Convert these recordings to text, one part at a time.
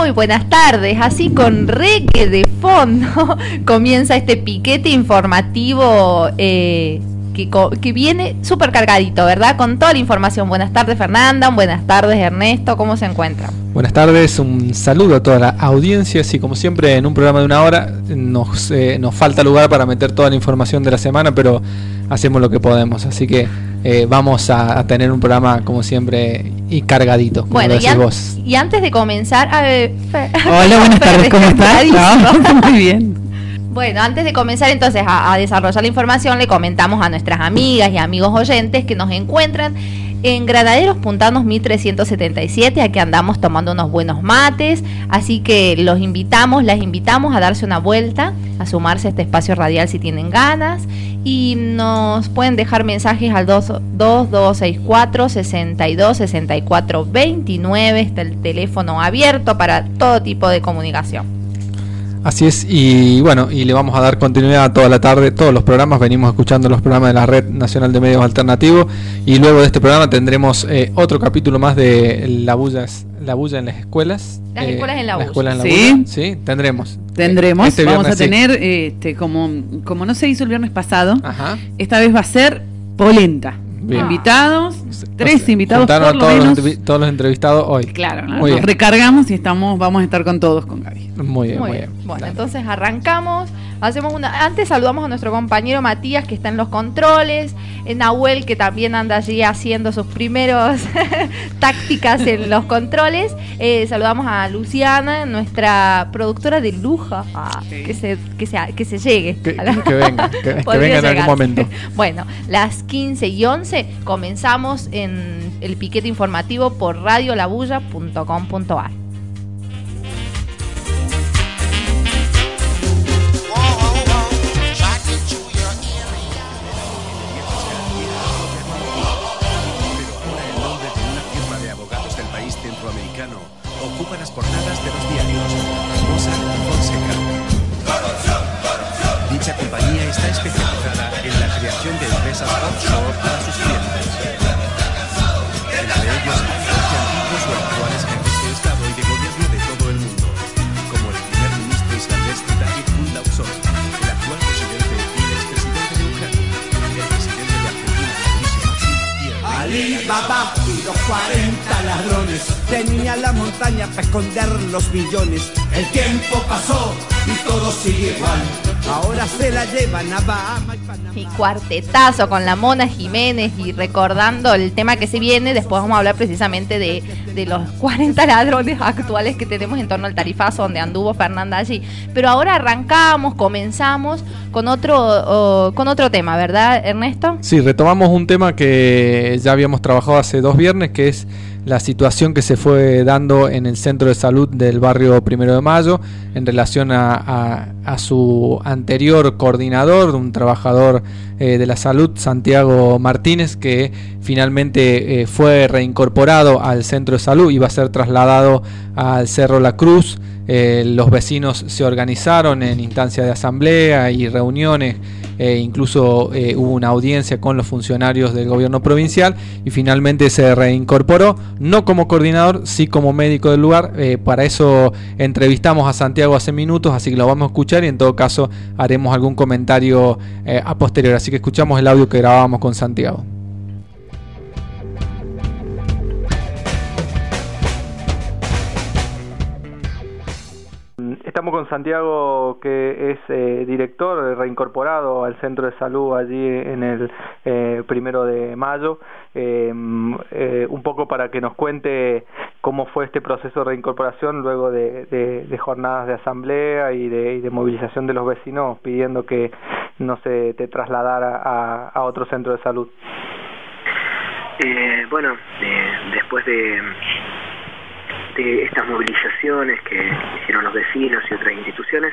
Muy buenas tardes, así con reggae de fondo comienza este piquete informativo que viene súper cargadito, ¿verdad? Con toda la información. Buenas tardes, Fernanda, buenas tardes, Ernesto, ¿cómo se encuentran? Buenas tardes, un saludo a toda la audiencia. Sí, como siempre en un programa de una hora nos falta lugar para meter toda la información de la semana, pero hacemos lo que podemos, así que vamos a tener un programa como siempre y cargadito, como bueno, decís vos. Y antes de comenzar, hola, buenas tardes, ¿cómo estás? Muy bien. Bueno, antes de comenzar entonces a desarrollar la información, le comentamos a nuestras amigas y amigos oyentes que nos encuentran en Granaderos Puntanos 1377, aquí andamos tomando unos buenos mates, así que las invitamos a darse una vuelta, a sumarse a este espacio radial si tienen ganas, y nos pueden dejar mensajes al 2264-626429, está el teléfono abierto para todo tipo de comunicación. Así es, y bueno, y le vamos a dar continuidad toda la tarde, todos los programas, venimos escuchando los programas de la Red Nacional de Medios Alternativos, y luego de este programa tendremos otro capítulo más de la bulla en las escuelas. Las escuelas en la bulla. ¿Sí? Bulla. Sí, tendremos. Vamos a tener, como no se hizo el viernes pasado, ajá, esta vez va a ser polenta. Bien. Invitados, 3 invitados por lo menos. Todos los entrevistados hoy. Claro, ¿no? Nos recargamos y vamos a estar con todos con Gaby. Muy bien. Bueno, dale. entonces arrancamos, antes saludamos a nuestro compañero Matías, que está en los controles, Nahuel, que también anda allí haciendo sus primeros tácticas en los controles, saludamos a Luciana, nuestra productora de lujo, que se llegue. Que venga en algún momento. Bueno, las 15:11 comenzamos en el piquete informativo por radiolabulla.com.ar. Ocupa las portadas de los diarios Mossack Fonseca. Dicha compañía está especializada en la creación de empresas offshore para sus clientes. Entre ellos hay 12 antiguos o actuales jefes de Estado y de gobierno de todo el mundo, como el primer ministro islandés David Gunnlaugsson, el actual presidente y el expresidente de Ucrania, el presidente de Argentina, Mauricio Macri, y el Alibaba y los 40 ladrones tenían la montaña para esconder los billones. El tiempo pasó y todo sigue igual. Ahora se la llevan a Bahamas y Panamá. Y cuartetazo con la Mona Jiménez y recordando el tema que se viene. Después vamos a hablar precisamente de los 40 ladrones actuales que tenemos en torno al tarifazo donde anduvo Fernanda allí. Pero ahora comenzamos con otro tema, ¿verdad, Ernesto? Sí, retomamos un tema que ya habíamos trabajado hace 2 viernes, que es la situación que se fue dando en el centro de salud del barrio 1 de Mayo en relación a su anterior coordinador, un trabajador de la salud, Santiago Martínez, que finalmente fue reincorporado al centro de salud y va a ser trasladado al Cerro La Cruz. Los vecinos se organizaron en instancias de asamblea y reuniones, incluso hubo una audiencia con los funcionarios del gobierno provincial y finalmente se reincorporó, no como coordinador, sí como médico del lugar. Para eso entrevistamos a Santiago hace minutos, así que lo vamos a escuchar y en todo caso haremos algún comentario a posterior, así que escuchamos el audio que grabamos con Santiago. Estamos con Santiago, que es director reincorporado al centro de salud allí en el 1 de Mayo. Un poco para que nos cuente cómo fue este proceso de reincorporación luego de jornadas de asamblea y de movilización de los vecinos pidiendo que no se te trasladara a otro centro de salud. Después de estas movilizaciones que hicieron los vecinos y otras instituciones,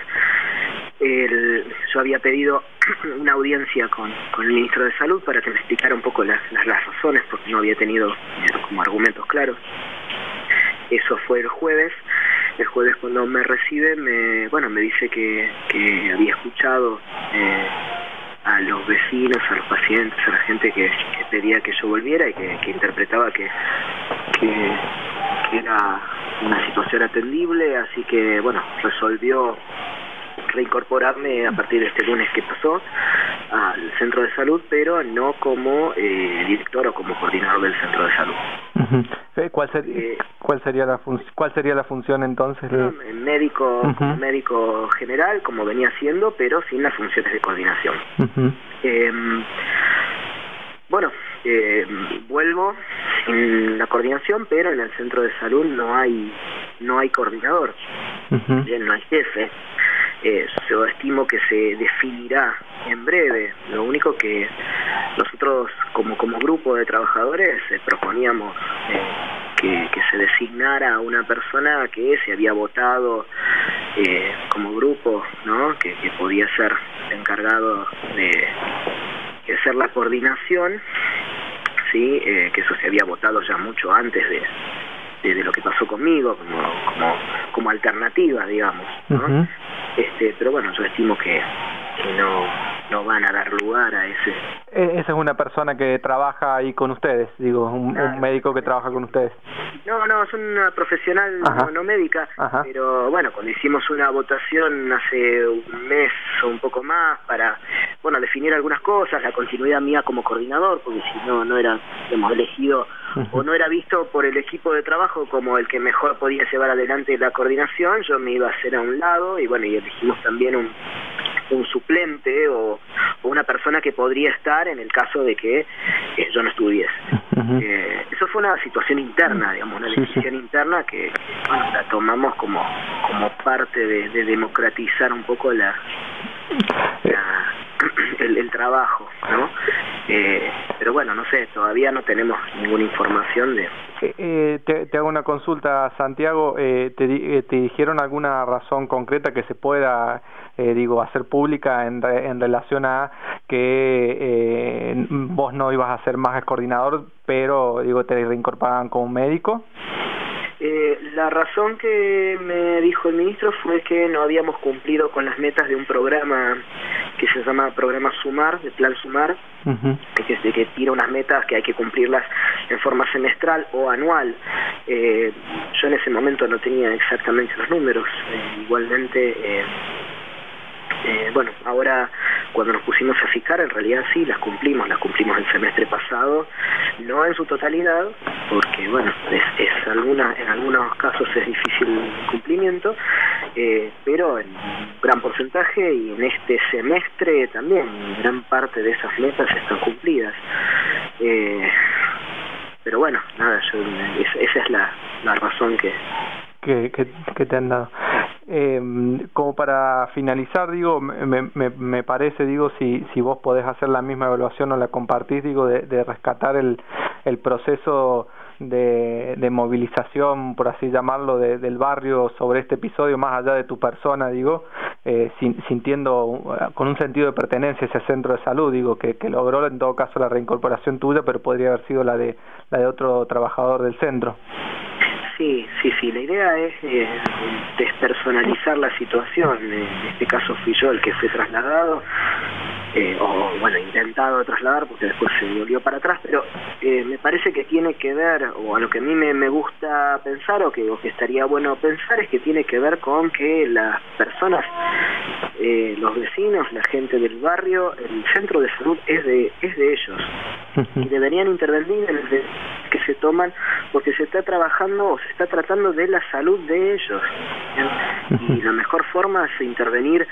yo había pedido una audiencia con el ministro de Salud para que me explicara un poco las razones, porque no había tenido como argumentos claros. Eso fue el jueves. El jueves, cuando me recibe, me dice que había escuchado a los vecinos, a los pacientes, a la gente que pedía que yo volviera y que interpretaba que era una situación atendible, así que bueno, resolvió reincorporarme a partir de este lunes que pasó al centro de salud, pero no como director o como coordinador del centro de salud. ¿Cuál sería la función entonces? Médico general, como venía haciendo, pero sin las funciones de coordinación. Vuelvo sin la coordinación, pero en el centro de salud no hay coordinador, bien, no hay jefe. Yo estimo que se definirá en breve. Lo único que nosotros como grupo de trabajadores proponíamos que se designara a una persona que se había votado como grupo, ¿no? Que podía ser encargado de hacer la coordinación, sí, que eso se había votado ya mucho antes de lo que pasó conmigo, como alternativa, digamos, ¿no? Pero bueno, yo estimo que no van a dar lugar a ese. Esa es una persona que trabaja ahí con ustedes, digo, un médico que trabaja con ustedes. No, es una profesional no médica. Ajá. Pero bueno, cuando hicimos una votación hace un mes o un poco más para, bueno, definir algunas cosas, la continuidad mía como coordinador, porque si no era, hemos elegido o no era visto por el equipo de trabajo como el que mejor podía llevar adelante la coordinación, yo me iba a hacer a un lado y bueno, y elegimos también un suplente o una persona que podría estar en el caso de que yo no estuviese. Eso fue una situación interna, digamos, una decisión interna que bueno, la tomamos como parte de democratizar un poco el trabajo, ¿no? Pero bueno, no sé, todavía no tenemos ninguna información de... Te hago una consulta, Santiago. ¿Te dijeron alguna razón concreta que se pueda, hacer pública en relación a que vos no ibas a ser más coordinador, pero te reincorporaban como médico? La razón que me dijo el ministro fue que no habíamos cumplido con las metas de un programa que se llama Programa Sumar, de Plan Sumar, que tira unas metas que hay que cumplirlas en forma semestral o anual. Yo en ese momento no tenía exactamente los números. Igualmente, bueno, ahora cuando nos pusimos a fijar, en realidad sí, las cumplimos el semestre pasado, no en su totalidad, porque bueno, en algunos casos es difícil el cumplimiento, pero en gran porcentaje y en este semestre también, gran parte de esas metas están cumplidas. Pero bueno, nada, esa es la razón que te han dado. Como para finalizar, me parece, si vos podés hacer la misma evaluación o la compartís, de rescatar el proceso de movilización, por así llamarlo, del barrio sobre este episodio, más allá de tu persona, sintiendo con un sentido de pertenencia a ese centro de salud, que logró en todo caso la reincorporación tuya, pero podría haber sido la de otro trabajador del centro. Sí, la idea es despersonalizar la situación. En este caso fui yo el que fue trasladado, intentado trasladar, porque después se volvió para atrás, pero me parece que tiene que ver, o a lo que a mí me gusta pensar, o que estaría bueno pensar, es que tiene que ver con que las personas, los vecinos, la gente del barrio, el centro de salud es de ellos, y deberían intervenir en el que se toman, porque se está trabajando o se está tratando de la salud de ellos, ¿bien? Y la mejor forma es intervenir,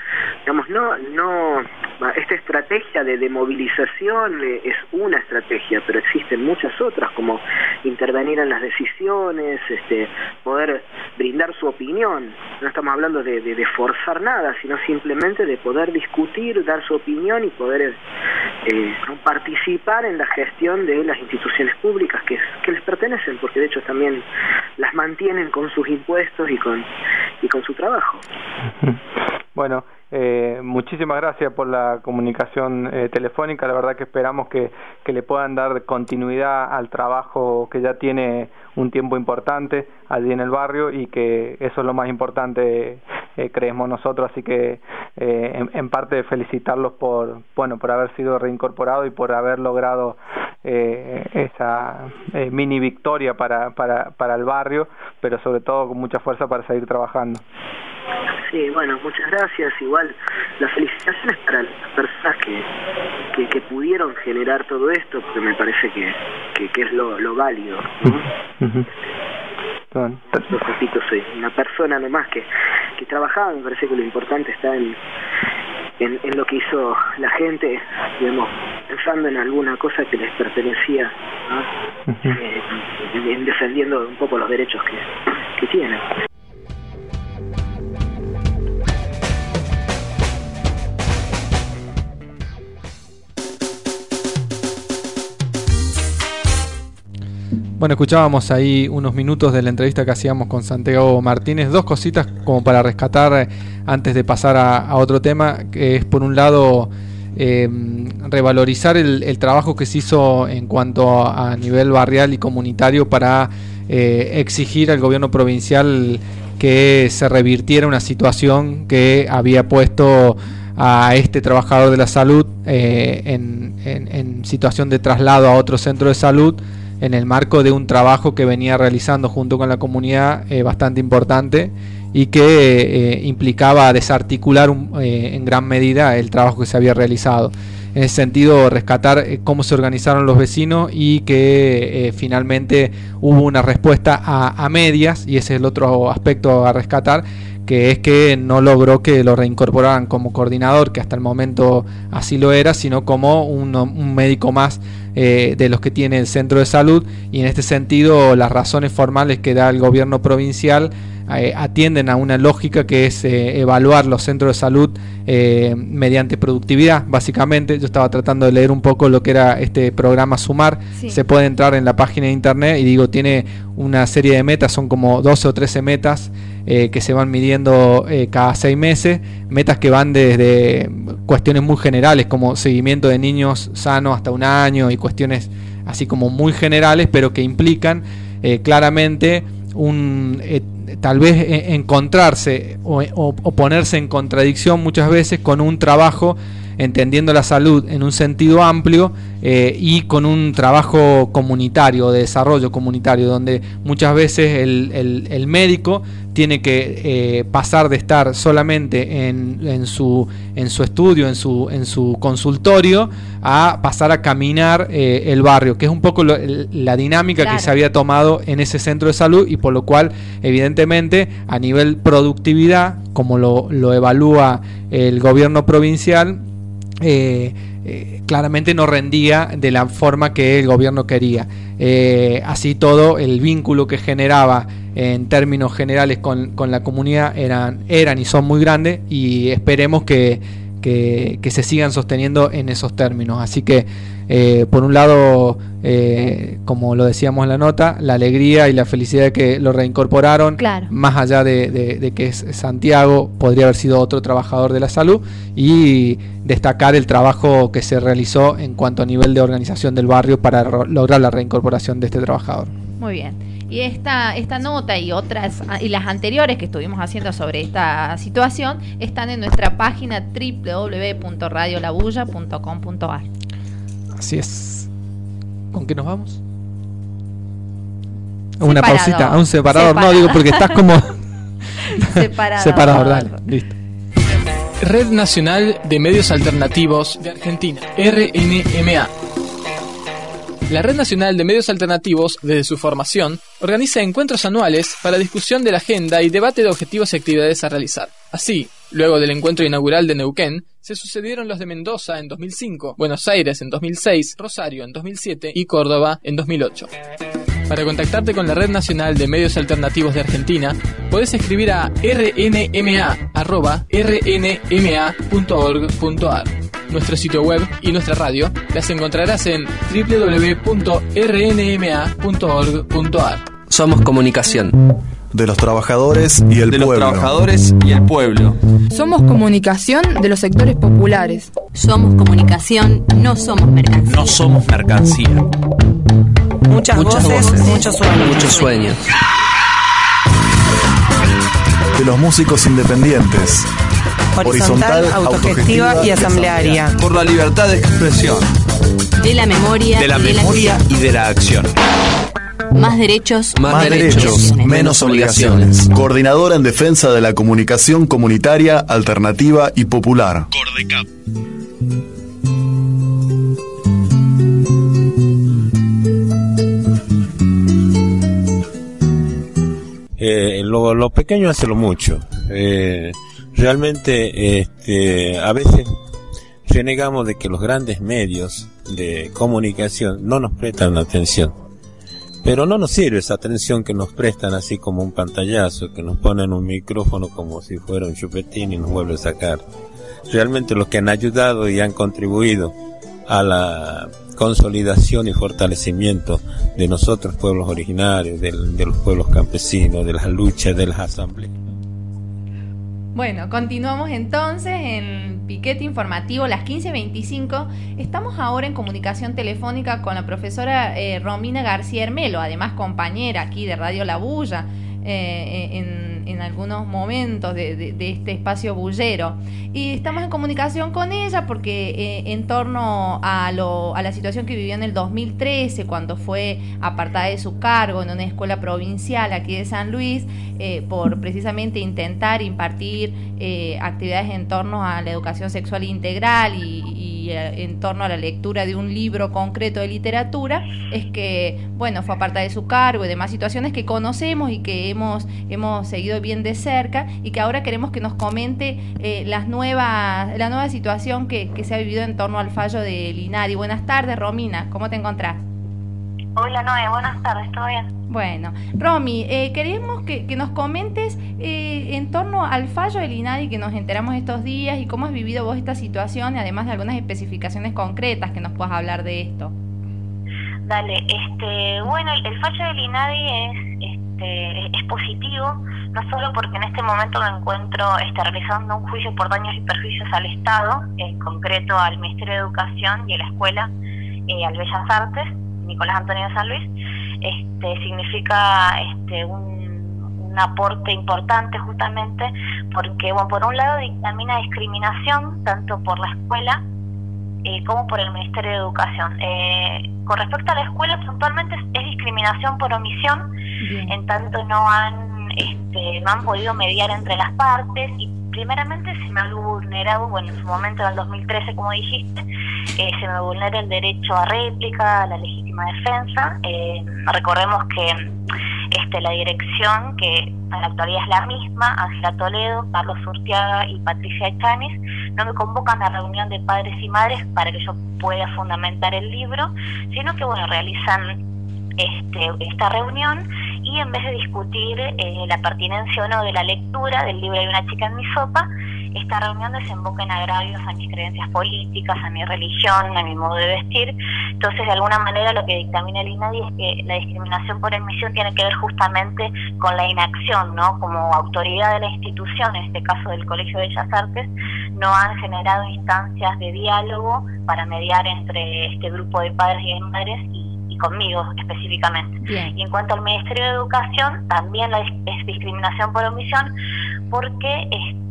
esta estrategia de movilización es una estrategia, pero existen muchas otras, como intervenir en las decisiones, poder brindar su opinión. No estamos hablando de forzar nada, sino simplemente de poder discutir, dar su opinión y poder participar en la gestión de las instituciones públicas que les pertenecen, porque de hecho también las mantienen con sus impuestos y con su trabajo. Bueno, muchísimas gracias por la comunicación telefónica. La verdad que esperamos que le puedan dar continuidad al trabajo que ya tiene un tiempo importante allí en el barrio, y que eso es lo más importante, creemos nosotros. Así que en parte felicitarlos por haber sido reincorporados y por haber logrado esa mini victoria para el barrio, pero sobre todo con mucha fuerza para seguir trabajando. Sí, bueno, muchas gracias. Igual las felicitaciones para las personas que pudieron generar todo esto, porque me parece que es lo válido, ¿no? Yo repito, soy una persona nomás que trabajaba. Me parece que lo importante está en lo que hizo la gente, digamos, pensando en alguna cosa que les pertenecía, ¿no? En defendiendo un poco los derechos que tienen. Bueno, escuchábamos ahí unos minutos de la entrevista que hacíamos con Santiago Martínez. Dos cositas como para rescatar antes de pasar a otro tema, que es por un lado revalorizar el trabajo que se hizo en cuanto a nivel barrial y comunitario para exigir al gobierno provincial que se revirtiera una situación que había puesto a este trabajador de la salud en situación de traslado a otro centro de salud, en el marco de un trabajo que venía realizando junto con la comunidad bastante importante y que implicaba desarticular en gran medida el trabajo que se había realizado. En ese sentido, rescatar cómo se organizaron los vecinos y que finalmente hubo una respuesta a medias, y ese es el otro aspecto a rescatar, que es que no logró que lo reincorporaran como coordinador, que hasta el momento así lo era, sino como un médico más de los que tiene el centro de salud. Y en este sentido, las razones formales que da el gobierno provincial atienden a una lógica que es evaluar los centros de salud mediante productividad, básicamente. Yo estaba tratando de leer un poco lo que era este programa Sumar. Sí. Se puede entrar en la página de internet y tiene una serie de metas, son como 12 o 13 metas que se van midiendo cada 6 meses, metas que van desde cuestiones muy generales como seguimiento de niños sanos hasta 1 año y cuestiones así como muy generales, pero que implican claramente tal vez encontrarse o ponerse en contradicción muchas veces con un trabajo entendiendo la salud en un sentido amplio y con un trabajo comunitario, de desarrollo comunitario, donde muchas veces el médico tiene que pasar de estar solamente en su estudio, en su consultorio, a pasar a caminar el barrio, que es un poco la dinámica que se había tomado en ese centro de salud, y por lo cual evidentemente a nivel productividad, como lo evalúa el gobierno provincial, claramente no rendía de la forma que el gobierno quería. Así todo, el vínculo que generaba en términos generales con la comunidad eran y son muy grandes, y esperemos que se sigan sosteniendo en esos términos. Así que por un lado, como lo decíamos en la nota, la alegría y la felicidad de que lo reincorporaron, claro, más allá de que es Santiago, podría haber sido otro trabajador de la salud, y destacar el trabajo que se realizó en cuanto a nivel de organización del barrio para lograr la reincorporación de este trabajador. Muy bien. Y esta nota y otras, y las anteriores que estuvimos haciendo sobre esta situación, están en nuestra página www.radiolabulla.com.ar. Así es. ¿Con qué nos vamos? Una pausita, a un separador. No, digo porque estás como separador, dale, listo. Red Nacional de Medios Alternativos de Argentina, RNMA. La Red Nacional de Medios Alternativos, desde su formación, organiza encuentros anuales para discusión de la agenda y debate de objetivos y actividades a realizar. Así, luego del encuentro inaugural de Neuquén, se sucedieron los de Mendoza en 2005, Buenos Aires en 2006, Rosario en 2007 y Córdoba en 2008. Para contactarte con la Red Nacional de Medios Alternativos de Argentina, podés escribir a rnma@rnma.org.ar. Nuestro sitio web y nuestra radio las encontrarás en www.rnma.org.ar. Somos comunicación. De los trabajadores y el pueblo. Somos comunicación de los sectores populares. Somos comunicación, no somos mercancía. No somos mercancía. Muchas voces, muchos sueños. Muchos sueños. De los músicos independientes. Horizontal, autogestiva y asamblearia. Por la libertad de expresión. De la memoria, y de la acción. Más derechos, menos obligaciones. Coordinadora en defensa de la comunicación comunitaria, alternativa y popular. Cordecap. Lo pequeño hace lo mucho. Realmente a veces renegamos de que los grandes medios de comunicación no nos prestan atención. Pero no nos sirve esa atención que nos prestan así como un pantallazo, que nos ponen un micrófono como si fuera un chupetín y nos vuelve a sacar. Realmente los que han ayudado y han contribuido a la consolidación y fortalecimiento de nosotros pueblos originarios, de los pueblos campesinos, de las luchas, de las asambleas. Bueno, continuamos entonces en Piquete Informativo, las 15:25. Estamos ahora en comunicación telefónica con la profesora Romina García Hermelo, además compañera aquí de Radio La Bulla, en algunos momentos de este espacio bullero. Y estamos en comunicación con ella porque en torno a la situación que vivió en el 2013, cuando fue apartada de su cargo en una escuela provincial aquí de San Luis, por precisamente intentar impartir actividades en torno a la educación sexual integral y en torno a la lectura de un libro concreto de literatura, es que, bueno, fue apartada de su cargo y demás situaciones que conocemos y que hemos seguido bien de cerca, y que ahora queremos que nos comente la nueva situación que se ha vivido en torno al fallo del INADI. Buenas tardes, Romina, ¿cómo te encontrás? Hola, Noé, buenas tardes, ¿todo bien? Bueno, Romy, queremos que nos comentes en torno al fallo del INADI que nos enteramos estos días y cómo has vivido vos esta situación, además de algunas especificaciones concretas que nos puedas hablar de esto. Dale, bueno, el fallo del INADI es positivo, no solo porque en este momento me encuentro realizando un juicio por daños y perjuicios al Estado, en concreto al Ministerio de Educación y a la escuela, al Bellas Artes, Nicolás Antonio de San Luis. Significa un aporte importante, justamente porque, bueno, por un lado dictamina discriminación tanto por la escuela como por el Ministerio de Educación. Con respecto a la escuela, puntualmente es discriminación por omisión. Bien. En tanto no han podido mediar entre las partes, y primeramente se me ha vulnerado, bueno, en su momento en el 2013, como dijiste, se me vulnera el derecho a réplica, a la legítima defensa. Recordemos que la dirección, que en la actualidad es la misma, Ángela Toledo, Carlos Urtiaga y Patricia Echanis, no me convocan a reunión de padres y madres para que yo pueda fundamentar el libro, sino que, bueno, realizan esta reunión, y en vez de discutir la pertinencia o no de la lectura del libro de Una chica en mi sopa, esta reunión desemboca en agravios a mis creencias políticas, a mi religión, a mi modo de vestir. Entonces, de alguna manera, lo que dictamina el INADI es que la discriminación por omisión tiene que ver justamente con la inacción, ¿no? Como autoridad de la institución, en este caso del Colegio de Bellas Artes, no han generado instancias de diálogo para mediar entre este grupo de padres y de madres y conmigo específicamente. Bien. Y en cuanto al Ministerio de Educación, también es discriminación por omisión, porque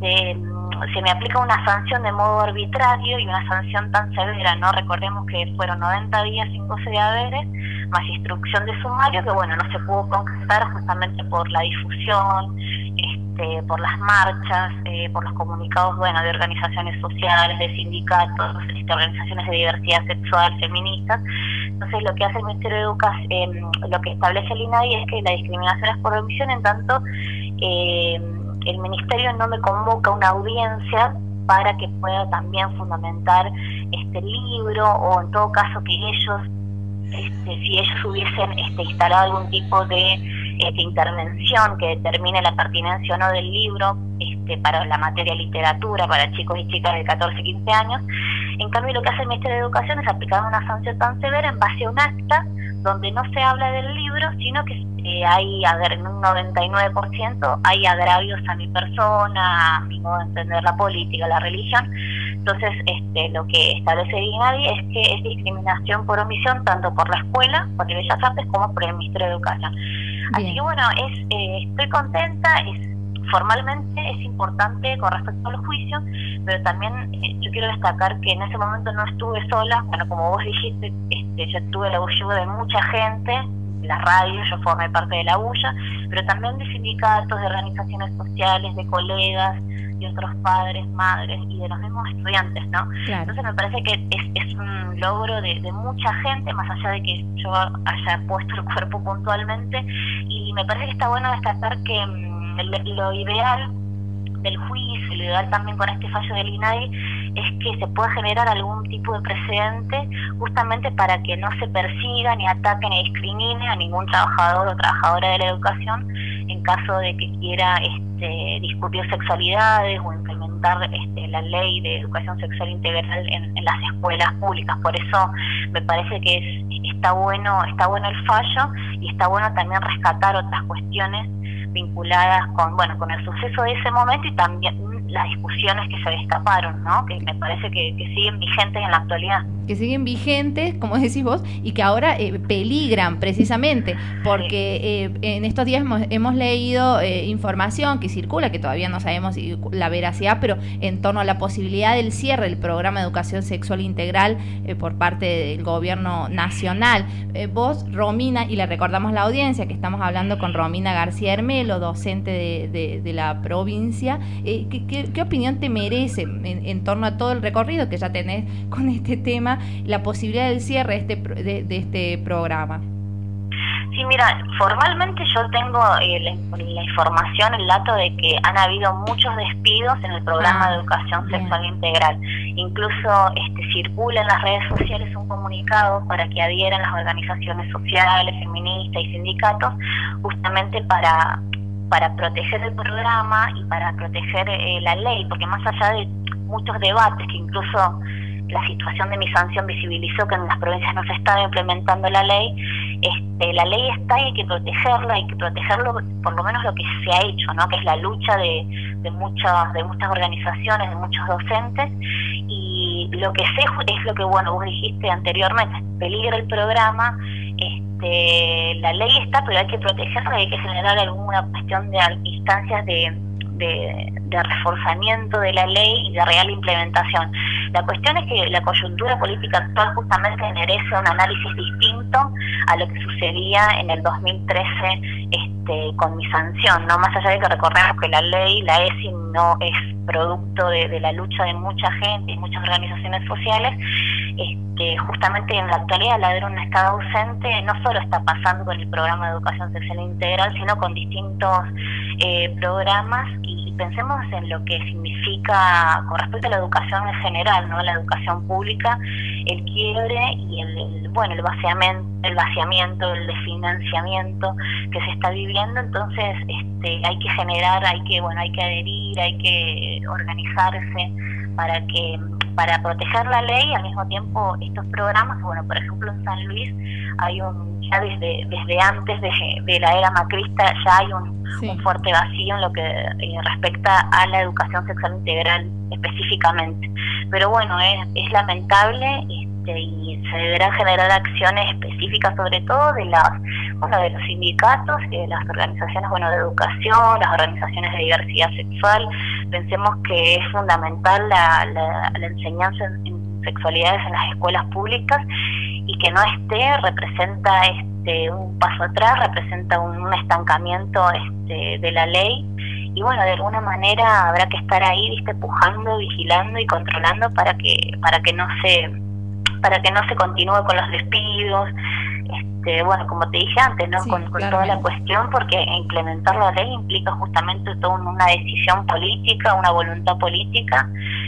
se me aplica una sanción de modo arbitrario y una sanción tan severa, ¿no? Recordemos que fueron 90 días sin goce de haberes, más instrucción de sumario, que, bueno, no se pudo concretar justamente por la difusión, por las marchas, por los comunicados, bueno, de organizaciones sociales, de sindicatos, organizaciones de diversidad sexual, feministas. Entonces, lo que hace el Ministerio de Educación, lo que establece el INADI es que la discriminación es por omisión, en tanto el Ministerio no me convoca una audiencia para que pueda también fundamentar este libro, o en todo caso que ellos, si ellos hubiesen instalado algún tipo de intervención que determine la pertinencia o no del libro para la materia literatura, para chicos y chicas de 14 y 15 años. En cambio, lo que hace el Ministerio de Educación es aplicar una sanción tan severa en base a un acta donde no se habla del libro, sino que hay, en un 99% hay agravios a mi persona, a mi modo de entender la política, la religión. Entonces, lo que establece el INADI es que es discriminación por omisión tanto por la escuela, por el Bellas Artes, como por el Ministerio de Educación. Bien. Así que, bueno, estoy contenta, formalmente es importante con respecto a los juicios, pero también yo quiero destacar que en ese momento no estuve sola. Bueno, como vos dijiste, yo tuve la ayuda de mucha gente, la radio, yo formé parte de la bulla, pero también de sindicatos, de organizaciones sociales, de colegas, de otros padres, madres y de los mismos estudiantes, ¿no? Claro. Entonces me parece que es un logro de mucha gente, más allá de que yo haya puesto el cuerpo puntualmente, y me parece que está bueno destacar que lo ideal del juicio, lo ideal también con este fallo del INADI, es que se pueda generar algún tipo de precedente justamente para que no se persiga, ni ataque, ni discrimine a ningún trabajador o trabajadora de la educación en caso de que quiera discutir sexualidades o implementar la ley de educación sexual integral en las escuelas públicas. Por eso me parece que está bueno el fallo, y está bueno también rescatar otras cuestiones vinculadas con el suceso de ese momento y también las discusiones que se destaparon, ¿no? Que me parece que siguen vigentes en la actualidad. Que siguen vigentes, como decís vos, y que ahora peligran precisamente, porque en estos días hemos leído información que circula, que todavía no sabemos la veracidad, pero en torno a la posibilidad del cierre del programa de educación sexual integral por parte del gobierno nacional. Vos, Romina, y le recordamos a la audiencia que estamos hablando con Romina García Hermelo, docente de la provincia, ¿qué opinión te merece en torno a todo el recorrido que ya tenés con este tema, la posibilidad del cierre de este programa? Sí, mira, formalmente yo tengo la información, el dato de que han habido muchos despidos en el programa de educación sexual integral. Incluso circula en las redes sociales un comunicado para que adhieran las organizaciones sociales, feministas y sindicatos, justamente para proteger el programa y para proteger la ley, porque más allá de muchos debates que incluso la situación de mi sanción visibilizó que en las provincias no se estaba implementando la ley está y hay que protegerlo por lo menos lo que se ha hecho, ¿no? Que es la lucha de muchas organizaciones, de muchos docentes, y lo que sé es lo que vos dijiste anteriormente, peligra el programa. La ley está, pero hay que protegerla y hay que generar alguna cuestión de instancias de reforzamiento de la ley y de real implementación. La cuestión es que la coyuntura política actual justamente merece un análisis distinto a lo que sucedía en el 2013 con mi sanción, ¿no? Más allá de que recordemos que la ley, la ESI, no es producto de la lucha de mucha gente y muchas organizaciones sociales. Justamente en la actualidad al haber un Estado ausente no solo está pasando con el programa de educación sexual integral, sino con distintos programas, y pensemos en lo que significa con respecto a la educación en general, ¿no? La educación pública, el quiebre y el vaciamiento, el desfinanciamiento que se está viviendo. Entonces hay que generar, hay que adherir, hay que organizarse para proteger la ley y al mismo tiempo estos programas. Por ejemplo en San Luis hay ya desde antes de la era macrista ya hay un fuerte vacío en lo que respecta a la educación sexual integral específicamente, pero es lamentable, y se deberán generar acciones específicas, sobre todo de los sindicatos y de las organizaciones de educación, las organizaciones de diversidad sexual. Pensemos que es fundamental la enseñanza en sexualidades en las escuelas públicas, y que no representa un paso atrás, representa un estancamiento de la ley, y de alguna manera habrá que estar ahí, pujando, vigilando y controlando para que no se continúe con los despidos, como te dije antes, ¿no? Con toda la cuestión, porque implementar la ley implica justamente toda una decisión política, una voluntad política,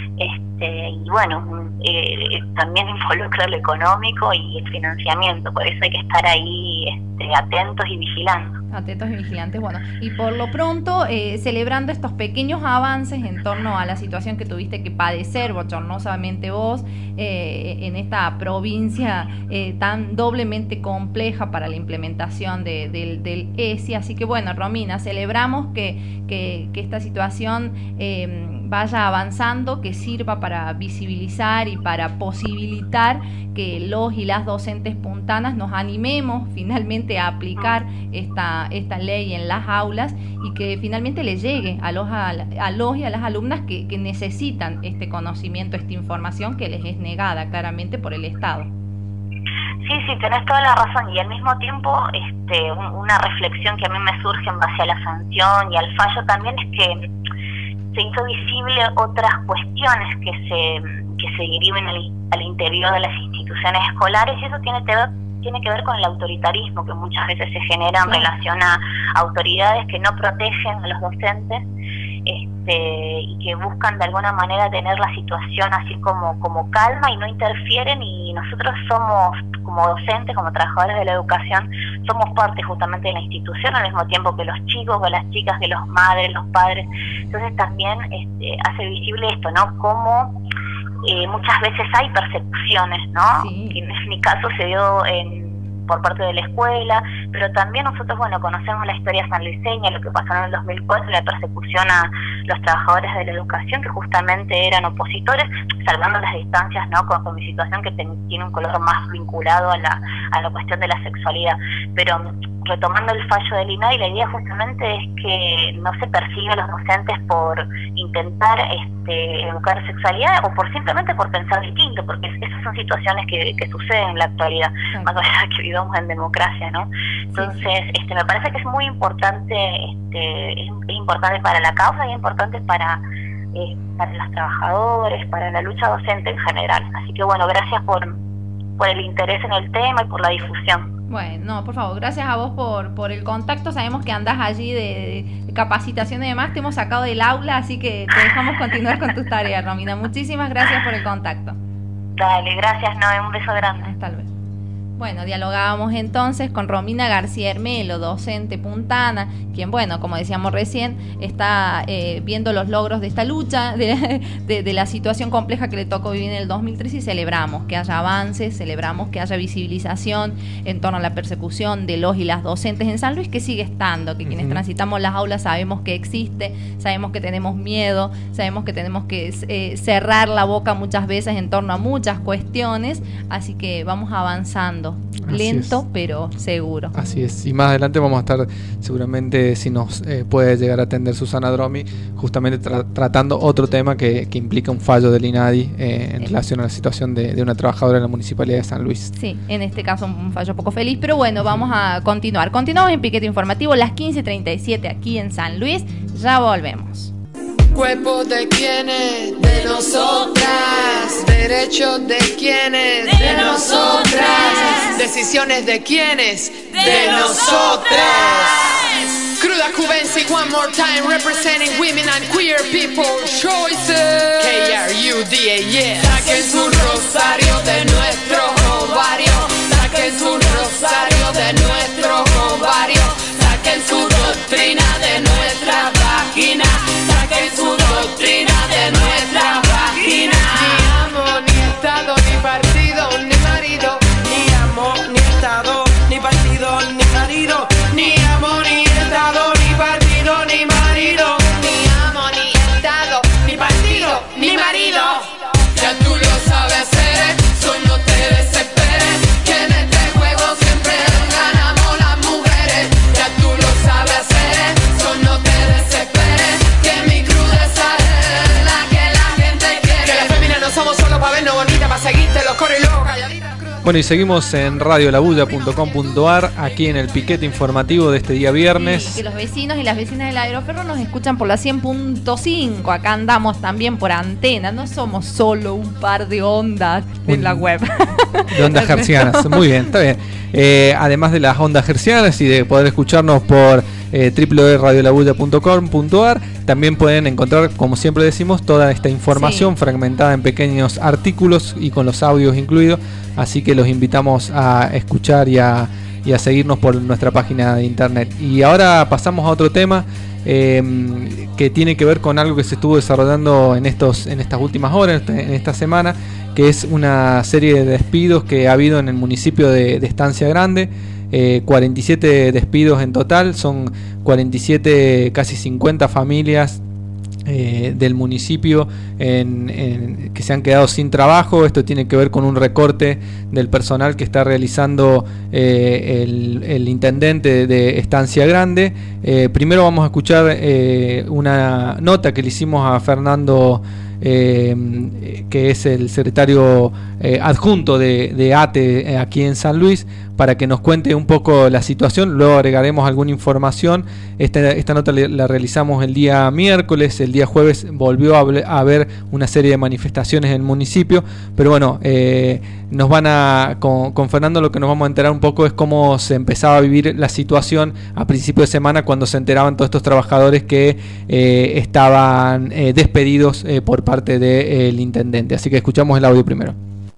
también involucra lo económico y el financiamiento. Por eso hay que estar ahí atentos y vigilando. Atentos y vigilantes. Y por lo pronto celebrando estos pequeños avances en torno a la situación que tuviste que padecer bochornosamente vos en esta provincia tan doblemente compleja para la implementación del ESI. Así que Romina, celebramos que esta situación vaya avanzando, que sirva para visibilizar y para posibilitar que los y las docentes puntanas nos animemos finalmente a aplicar esta ley en las aulas y que finalmente le llegue a los y a las alumnas que necesitan este conocimiento, esta información que les es negada claramente por el Estado. Sí, tenés toda la razón, y al mismo tiempo una reflexión que a mí me surge en base a la sanción y al fallo también es que se hizo visible otras cuestiones que se deriven al interior de las instituciones escolares, y eso tiene que ver con el autoritarismo que muchas veces se genera en relación a autoridades que no protegen a los docentes y que buscan de alguna manera tener la situación así como calma y no interfieren, y nosotros somos, como docentes, como trabajadores de la educación, somos parte justamente de la institución al mismo tiempo que los chicos, que las chicas, que los madres, los padres. Entonces también hace visible esto, ¿no? Cómo muchas veces hay persecuciones, ¿no? Sí. En mi caso se dio por parte de la escuela, pero también nosotros, conocemos la historia sanluiseña, lo que pasó en el 2004, la persecución a los trabajadores de la educación que justamente eran opositores, salvando las distancias, ¿no? Con mi situación que tiene un color más vinculado a la cuestión de la sexualidad. Pero retomando el fallo del INADI, la idea justamente es que no se persiga a los docentes por intentar educar sexualidad o simplemente por pensar distinto, porque esas son situaciones que suceden en la actualidad, más allá que vivamos en democracia, ¿no? Entonces, me parece que es muy importante, es importante para la causa y es importante para los trabajadores, para la lucha docente en general. Así que gracias por el interés en el tema y por la difusión. Bueno, por favor, gracias a vos por el contacto. Sabemos que andás allí de capacitación y demás. Te hemos sacado del aula, así que te dejamos continuar con tus tareas, Romina. Muchísimas gracias por el contacto. Dale, gracias, Noé. Un beso grande. Hasta luego. Bueno, dialogábamos entonces con Romina García Hermelo, docente puntana, quien, como decíamos recién, está viendo los logros de esta lucha, de la situación compleja que le tocó vivir en el 2013, y celebramos que haya avances, celebramos que haya visibilización en torno a la persecución de los y las docentes en San Luis, que sigue estando, que quienes transitamos las aulas sabemos que existe, sabemos que tenemos miedo, sabemos que tenemos que cerrar la boca muchas veces en torno a muchas cuestiones, así que vamos avanzando. Lento, pero seguro. Así es, y más adelante vamos a estar seguramente, si nos puede llegar a atender Susana Dromi, justamente tratando otro tema que implica un fallo del INADI en relación a la situación de una trabajadora en la Municipalidad de San Luis. Sí, en este caso un fallo poco feliz, pero vamos a continuar. Continuamos en Piquete Informativo, las 15:37 aquí en San Luis, ya volvemos. Cuerpo de quienes, de nosotras. Derechos de quienes, de nosotras. Decisiones de quienes, de nosotras. Cruda Cubensi, one more time, representing women and queer people choices. KRUDA, yeah. Saquen su rosario de nuestro ovario. Saquen su rosario de nuestro ovario. Saquen su doctrina de nuestra vagina. Saquen su doctrina de nuestra vagina. Ni amo, ni estado, ni partido, ni marido. Ni amo, ni estado, ni partido, ni marido. Ni amo, ni estado, ni partido, ni marido. Ni amo, ni estado, ni partido, ni marido. Ya tú lo sabes, eso no te desesperes, que en este juego siempre ganamos las mujeres. Ya tú lo sabes, eso no te desesperes, que mi crudeza es la que la gente quiere. Que las féminas no somos solo para vernos bonitas, para seguirte los coros y luego calladitas. Bueno, y seguimos en radiolabulla.com.ar, aquí en el piquete informativo de este día viernes. Sí, que los vecinos y las vecinas del Aeroferro nos escuchan por la 100.5. Acá andamos también por antena. No somos solo un par de ondas en la web. De ondas hercianas. Muy bien, está bien. Además de las ondas hercianas y de poder escucharnos por www.radiolabulla.com.ar, también pueden encontrar, como siempre decimos, toda esta información fragmentada en pequeños artículos y con los audios incluidos. Así que los invitamos a escuchar y a seguirnos por nuestra página de internet. Y ahora pasamos a otro tema que tiene que ver con algo que se estuvo desarrollando en estas últimas horas, en esta semana, que es una serie de despidos que ha habido en el municipio de Estancia Grande. 47 despidos en total, son 47, casi 50 familias del municipio que se han quedado sin trabajo. Esto tiene que ver con un recorte del personal que está realizando el intendente de Estancia Grande. Primero vamos a escuchar una nota que le hicimos a Fernando, que es el secretario adjunto de ATE aquí en San Luis, para que nos cuente un poco la situación. Luego agregaremos alguna información. Esta nota la realizamos el día miércoles. El día jueves volvió a haber una serie de manifestaciones en el municipio, pero bueno, con Fernando lo que nos vamos a enterar un poco es cómo se empezaba a vivir la situación a principio de semana, cuando se enteraban todos estos trabajadores que estaban despedidos por parte del intendente. Así que escuchamos el audio primero.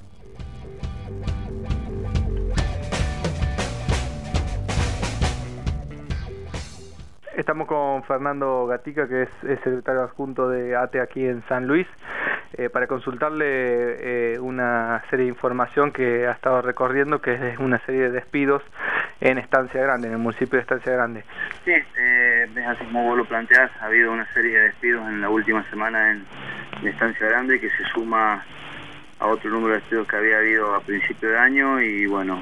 Estamos con Fernando Gatica, que es el secretario adjunto de ATE aquí en San Luis, para consultarle una serie de información que ha estado recorriendo, que es una serie de despidos en Estancia Grande, en el municipio de Estancia Grande. Sí, es así como vos lo planteás. Ha habido una serie de despidos en la última semana en Estancia Grande, que se suma a otro número de despidos que había habido a principio de año, y bueno,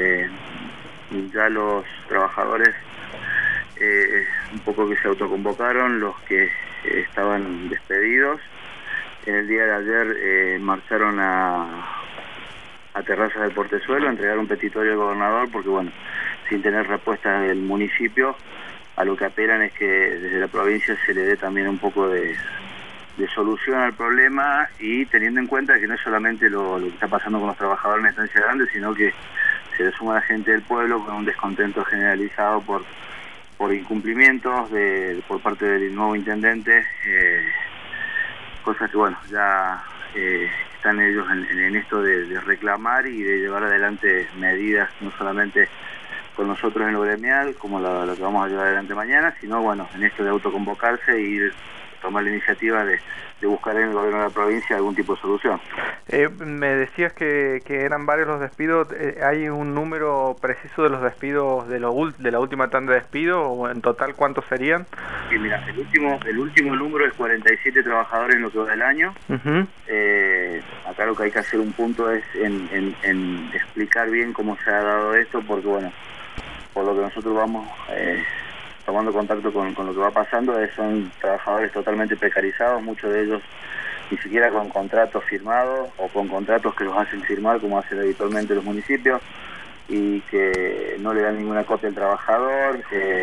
ya los trabajadores un poco que se autoconvocaron, los que estaban despedidos. En el día de ayer marcharon a Terrazas del Portezuelo a entregar un petitorio al gobernador, porque bueno, sin tener respuesta del municipio, a lo que apelan es que desde la provincia se le dé también un poco de solución al problema, y teniendo en cuenta que no es solamente lo que está pasando con los trabajadores en Estancia Grande, sino que se le suma a la gente del pueblo con un descontento generalizado por incumplimientos por parte del nuevo intendente, cosas que bueno, ya están ellos en esto de reclamar y de llevar adelante medidas, no solamente con nosotros en lo gremial, como lo que vamos a llevar adelante mañana, sino bueno, en esto de autoconvocarse y tomar la iniciativa de buscar en el gobierno de la provincia algún tipo de solución. Me decías que eran varios los despidos. ¿Hay un número preciso de los despidos de la última tanda de despidos, o en total cuántos serían? Sí, mira, el último número es 47 trabajadores en lo que va del año. Uh-huh. Acá lo que hay que hacer un punto es en explicar bien cómo se ha dado esto, porque bueno, por lo que nosotros vamos tomando contacto con lo que va pasando, son trabajadores totalmente precarizados, muchos de ellos ni siquiera con contratos firmados o con contratos que los hacen firmar como hacen habitualmente los municipios, y que no le dan ninguna copia al trabajador.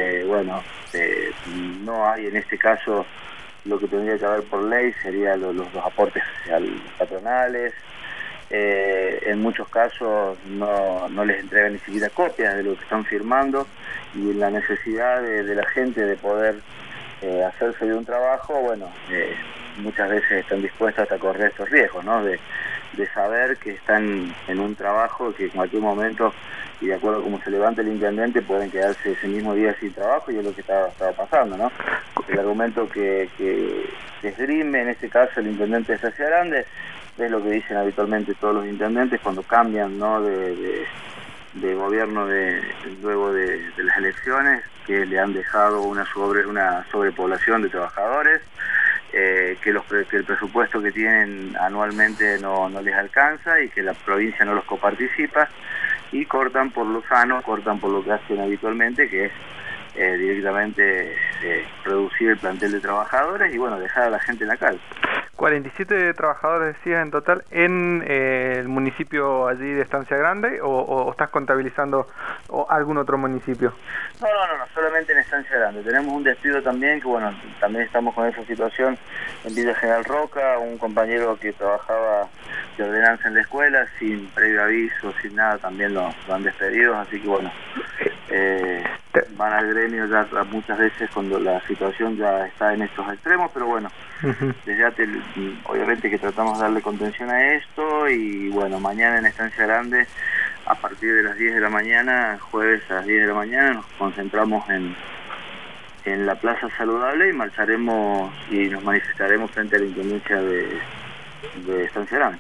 No hay en este caso lo que tendría que haber por ley, serían los aportes patronales. En muchos casos no les entregan ni siquiera copias de lo que están firmando, y la necesidad de la gente de poder hacerse de un trabajo, bueno, muchas veces están dispuestos hasta a correr estos riesgos, ¿no? De saber que están en un trabajo que en cualquier momento, y de acuerdo a cómo se levante el intendente, pueden quedarse ese mismo día sin trabajo, y es lo que estaba pasando, ¿no? El argumento que esgrime en este caso el intendente de Estancia Grande es lo que dicen habitualmente todos los intendentes cuando cambian, ¿no?, de gobierno luego de las elecciones, que le han dejado una sobrepoblación de trabajadores, que el presupuesto que tienen anualmente no les alcanza, y que la provincia no los coparticipa, y cortan por lo sano, cortan por lo que hacen habitualmente, que es directamente reducir el plantel de trabajadores y bueno, dejar a la gente en la calle. 47 trabajadores decías en total en el municipio allí de Estancia Grande, o estás contabilizando algún otro municipio? No, solamente en Estancia Grande. Tenemos un despido también, que bueno, también estamos con esa situación en Villa General Roca, un compañero que trabajaba de ordenanza en la escuela, sin previo aviso, sin nada, también lo han despedido, así que bueno, van al gremio ya muchas veces cuando la situación ya está en estos extremos, pero bueno, desde ya obviamente que tratamos de darle contención a esto, y bueno, mañana en Estancia Grande, a partir de las 10 de la mañana, jueves a las 10 de la mañana, nos concentramos en la Plaza Saludable y marcharemos y nos manifestaremos frente a la Intendencia de Estancia Grande.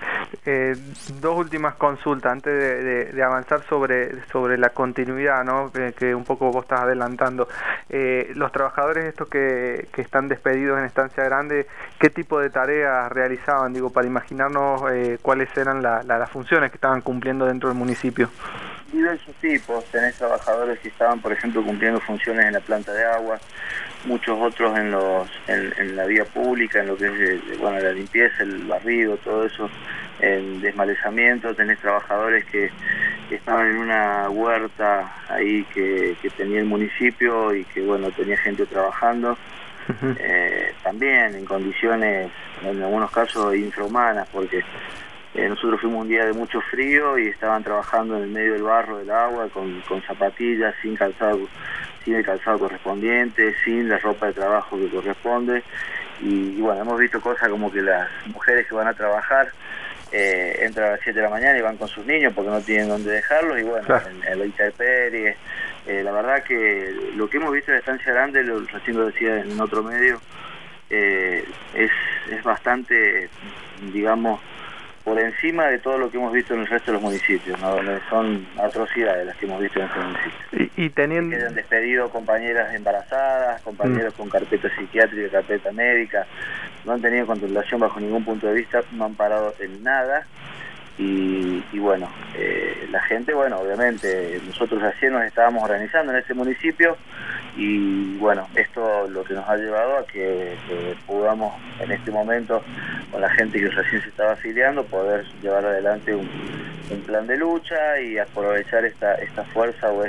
Dos últimas consultas antes de avanzar sobre la continuidad, ¿no? Que un poco vos estás adelantando. Los trabajadores estos que están despedidos en Estancia Grande, ¿qué tipo de tareas realizaban? Digo, para imaginarnos cuáles eran las funciones que estaban cumpliendo dentro del municipio. Diversos tipos. Tenés trabajadores que estaban, por ejemplo, cumpliendo funciones en la planta de agua, muchos otros en la vía pública, en lo que es la limpieza, el barrido, todo eso, en desmalezamiento. Tenés trabajadores que estaban en una huerta ahí que tenía el municipio y que tenía gente trabajando. También en condiciones, en algunos casos, infrahumanas, porque nosotros fuimos un día de mucho frío y estaban trabajando en el medio del barro del agua con zapatillas, sin el calzado correspondiente, sin la ropa de trabajo que corresponde. Y hemos visto cosas como que las mujeres que van a trabajar entran a las 7 de la mañana y van con sus niños porque no tienen dónde dejarlos. Y claro, en la intemperie, la verdad que lo que hemos visto en la Estancia Grande, recién lo decía en otro medio, es bastante, digamos, por encima de todo lo que hemos visto en el resto de los municipios, ¿no? Son atrocidades las que hemos visto en este municipio. Y teniendo... Quedan despedidos compañeras embarazadas, compañeros con carpeta psiquiátrica, carpeta médica, no han tenido contemplación bajo ningún punto de vista, no han parado en nada. Y la gente, obviamente, nosotros recién nos estábamos organizando en este municipio y esto lo que nos ha llevado a que podamos en este momento, con la gente que recién se estaba afiliando, poder llevar adelante un plan de lucha y aprovechar esta fuerza o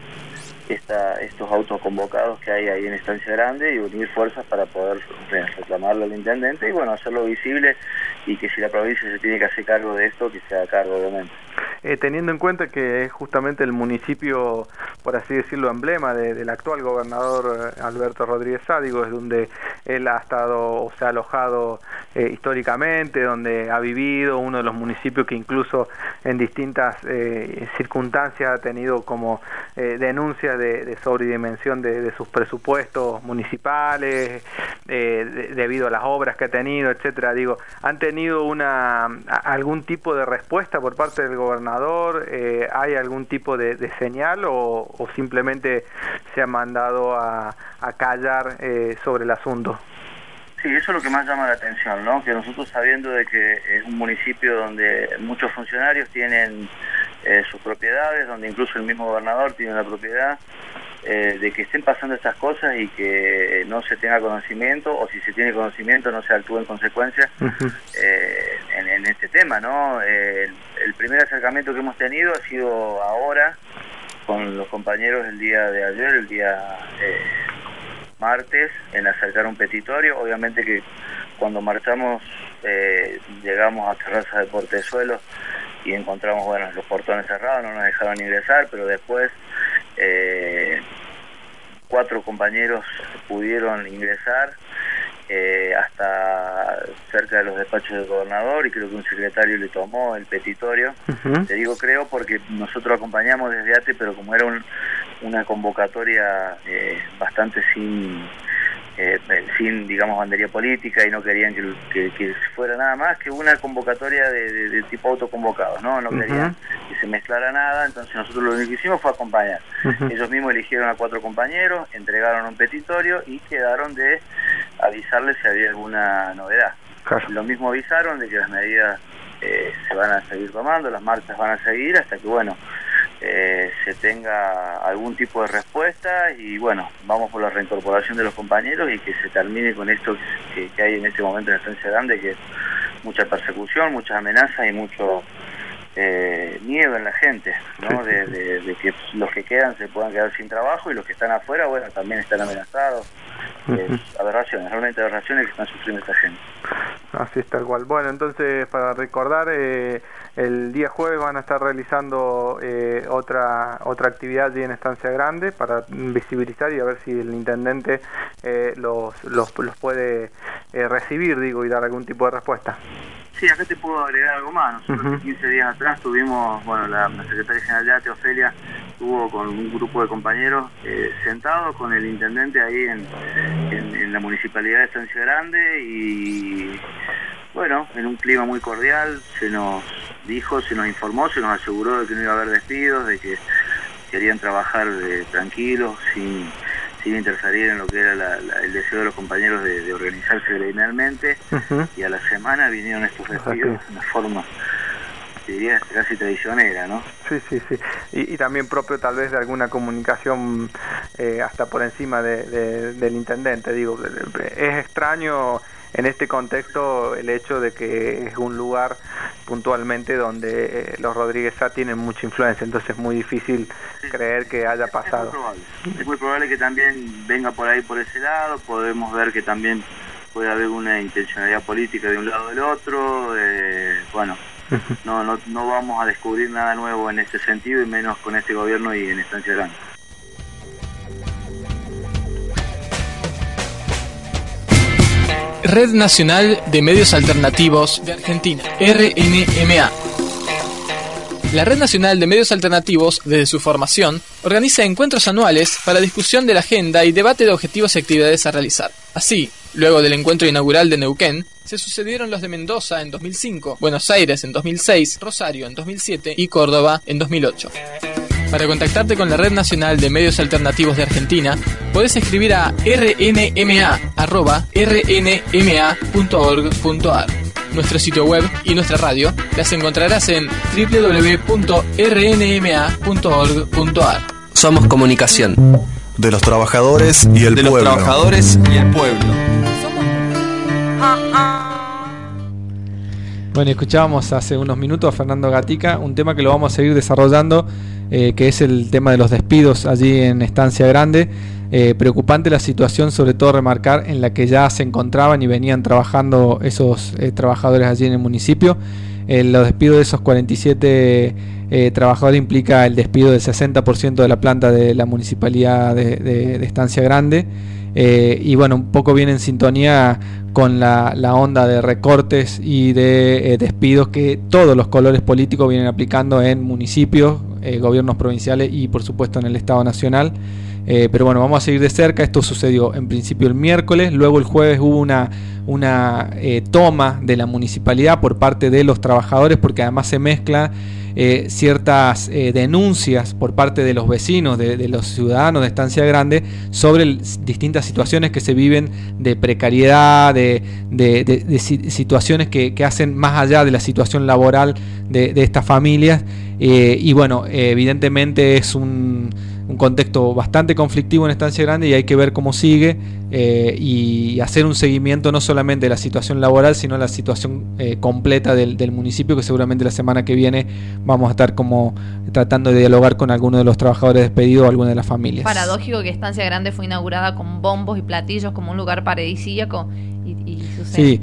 estos autoconvocados que hay ahí en Estancia Grande y unir fuerzas para poder reclamarlo al intendente y hacerlo visible, y que si la provincia se tiene que hacer cargo de esto, que se haga cargo, obviamente. Teniendo en cuenta que es justamente el municipio, por así decirlo, emblema del actual gobernador Alberto Rodríguez Sádigo, es donde él ha estado o se ha alojado históricamente, donde ha vivido, uno de los municipios que incluso en distintas circunstancias ha tenido como denuncias de sobredimensión de sus presupuestos municipales, debido a las obras que ha tenido, etcétera. Digo, ¿han tenido algún tipo de respuesta por parte del gobernador? ¿Hay algún tipo de señal o simplemente se ha mandado a callar sobre el asunto? Sí, eso es lo que más llama la atención, ¿no? Que nosotros, sabiendo de que es un municipio donde muchos funcionarios tienen sus propiedades, donde incluso el mismo gobernador tiene una propiedad, de que estén pasando estas cosas y que no se tenga conocimiento, o si se tiene conocimiento no se actúe en consecuencia en este tema, ¿no? El primer acercamiento que hemos tenido ha sido ahora con los compañeros el día de ayer, el día martes, en acercar un petitorio. Obviamente que cuando marchamos llegamos a Terraza de Portezuelo y encontramos los portones cerrados, no nos dejaron ingresar, pero después 4 compañeros pudieron ingresar hasta cerca de los despachos del gobernador, y creo que un secretario le tomó el petitorio. Te digo creo porque nosotros acompañamos desde ATE, pero como era una convocatoria bastante sin digamos bandería política, y no querían que fuera nada más que una convocatoria de tipo autoconvocados, no querían que se mezclara nada. Entonces nosotros lo único que hicimos fue acompañar. Ellos mismos eligieron a 4 compañeros, entregaron un petitorio y quedaron de avisarles si había alguna novedad. Lo mismo avisaron de que las medidas se van a seguir tomando, las marchas van a seguir hasta que se tenga algún tipo de respuesta, y vamos por la reincorporación de los compañeros y que se termine con esto que hay en este momento en la Estancia Grande, que es mucha persecución, muchas amenazas y mucho miedo en la gente, ¿no? De que los que quedan se puedan quedar sin trabajo, y los que están afuera, también están amenazados. Aberraciones, realmente aberraciones que están sufriendo esta gente. Así es, tal cual. Bueno, entonces, para recordar, el día jueves van a estar realizando otra actividad allí en Estancia Grande para visibilizar y a ver si el intendente los puede recibir, y dar algún tipo de respuesta. Sí, acá te puedo agregar algo más. Nosotros 15 días atrás tuvimos, la secretaria general de ATE, Ofelia, estuvo con un grupo de compañeros sentados con el intendente ahí en la municipalidad de Estancia Grande, y bueno, en un clima muy cordial, se nos dijo, se nos informó, se nos aseguró de que no iba a haber despidos, de que querían trabajar tranquilos, sin interferir en lo que era el deseo de los compañeros de organizarse gremialmente. Y a la semana vinieron estos despidos de una forma, diría, casi traicionera, ¿no? Sí. Y también propio tal vez de alguna comunicación hasta por encima del intendente. Digo, es extraño en este contexto el hecho de que es un lugar puntualmente donde los Rodríguez Sá tienen mucha influencia, entonces es muy difícil creer que haya pasado. Es muy probable que también venga por ahí, por ese lado. Podemos ver que también puede haber una intencionalidad política de un lado o del otro. Bueno, no vamos a descubrir nada nuevo en este sentido, y menos con este gobierno y en Estancia Grande. Red Nacional de Medios Alternativos de Argentina, RNMA. La Red Nacional de Medios Alternativos, desde su formación, organiza encuentros anuales para discusión de la agenda y debate de objetivos y actividades a realizar. Así, luego del encuentro inaugural de Neuquén, se sucedieron los de Mendoza en 2005, Buenos Aires en 2006, Rosario en 2007 y Córdoba en 2008. Para contactarte con la Red Nacional de Medios Alternativos de Argentina, podés escribir a rnma@rnma.org.ar. Nuestro sitio web y nuestra radio las encontrarás en www.rnma.org.ar. Somos comunicación. De los trabajadores y el pueblo. De los trabajadores y el pueblo. Bueno, escuchábamos hace unos minutos a Fernando Gatica, un tema que lo vamos a seguir desarrollando, que es el tema de los despidos allí en Estancia Grande. Preocupante la situación, sobre todo remarcar en la que ya se encontraban y venían trabajando esos trabajadores allí en el municipio. Los despidos de esos 47 trabajadores implica el despido del 60% de la planta de la municipalidad de Estancia Grande. Y bueno, un poco viene en sintonía con la onda de recortes y de despidos que todos los colores políticos vienen aplicando en municipios, gobiernos provinciales y por supuesto en el Estado Nacional. Pero bueno, vamos a seguir de cerca. Esto sucedió en principio el miércoles, luego el jueves hubo una toma de la municipalidad por parte de los trabajadores, porque además se mezcla ciertas denuncias por parte de los vecinos, de los ciudadanos de Estancia Grande, sobre distintas situaciones que se viven de precariedad, de situaciones que hacen más allá de la situación laboral de estas familias. Y bueno, evidentemente es un contexto bastante conflictivo en Estancia Grande, y hay que ver cómo sigue y hacer un seguimiento no solamente de la situación laboral, sino la situación completa del municipio, que seguramente la semana que viene vamos a estar como tratando de dialogar con algunos de los trabajadores despedidos o alguna de las familias. Paradójico que Estancia Grande fue inaugurada con bombos y platillos como un lugar paradisíaco y sucede sí,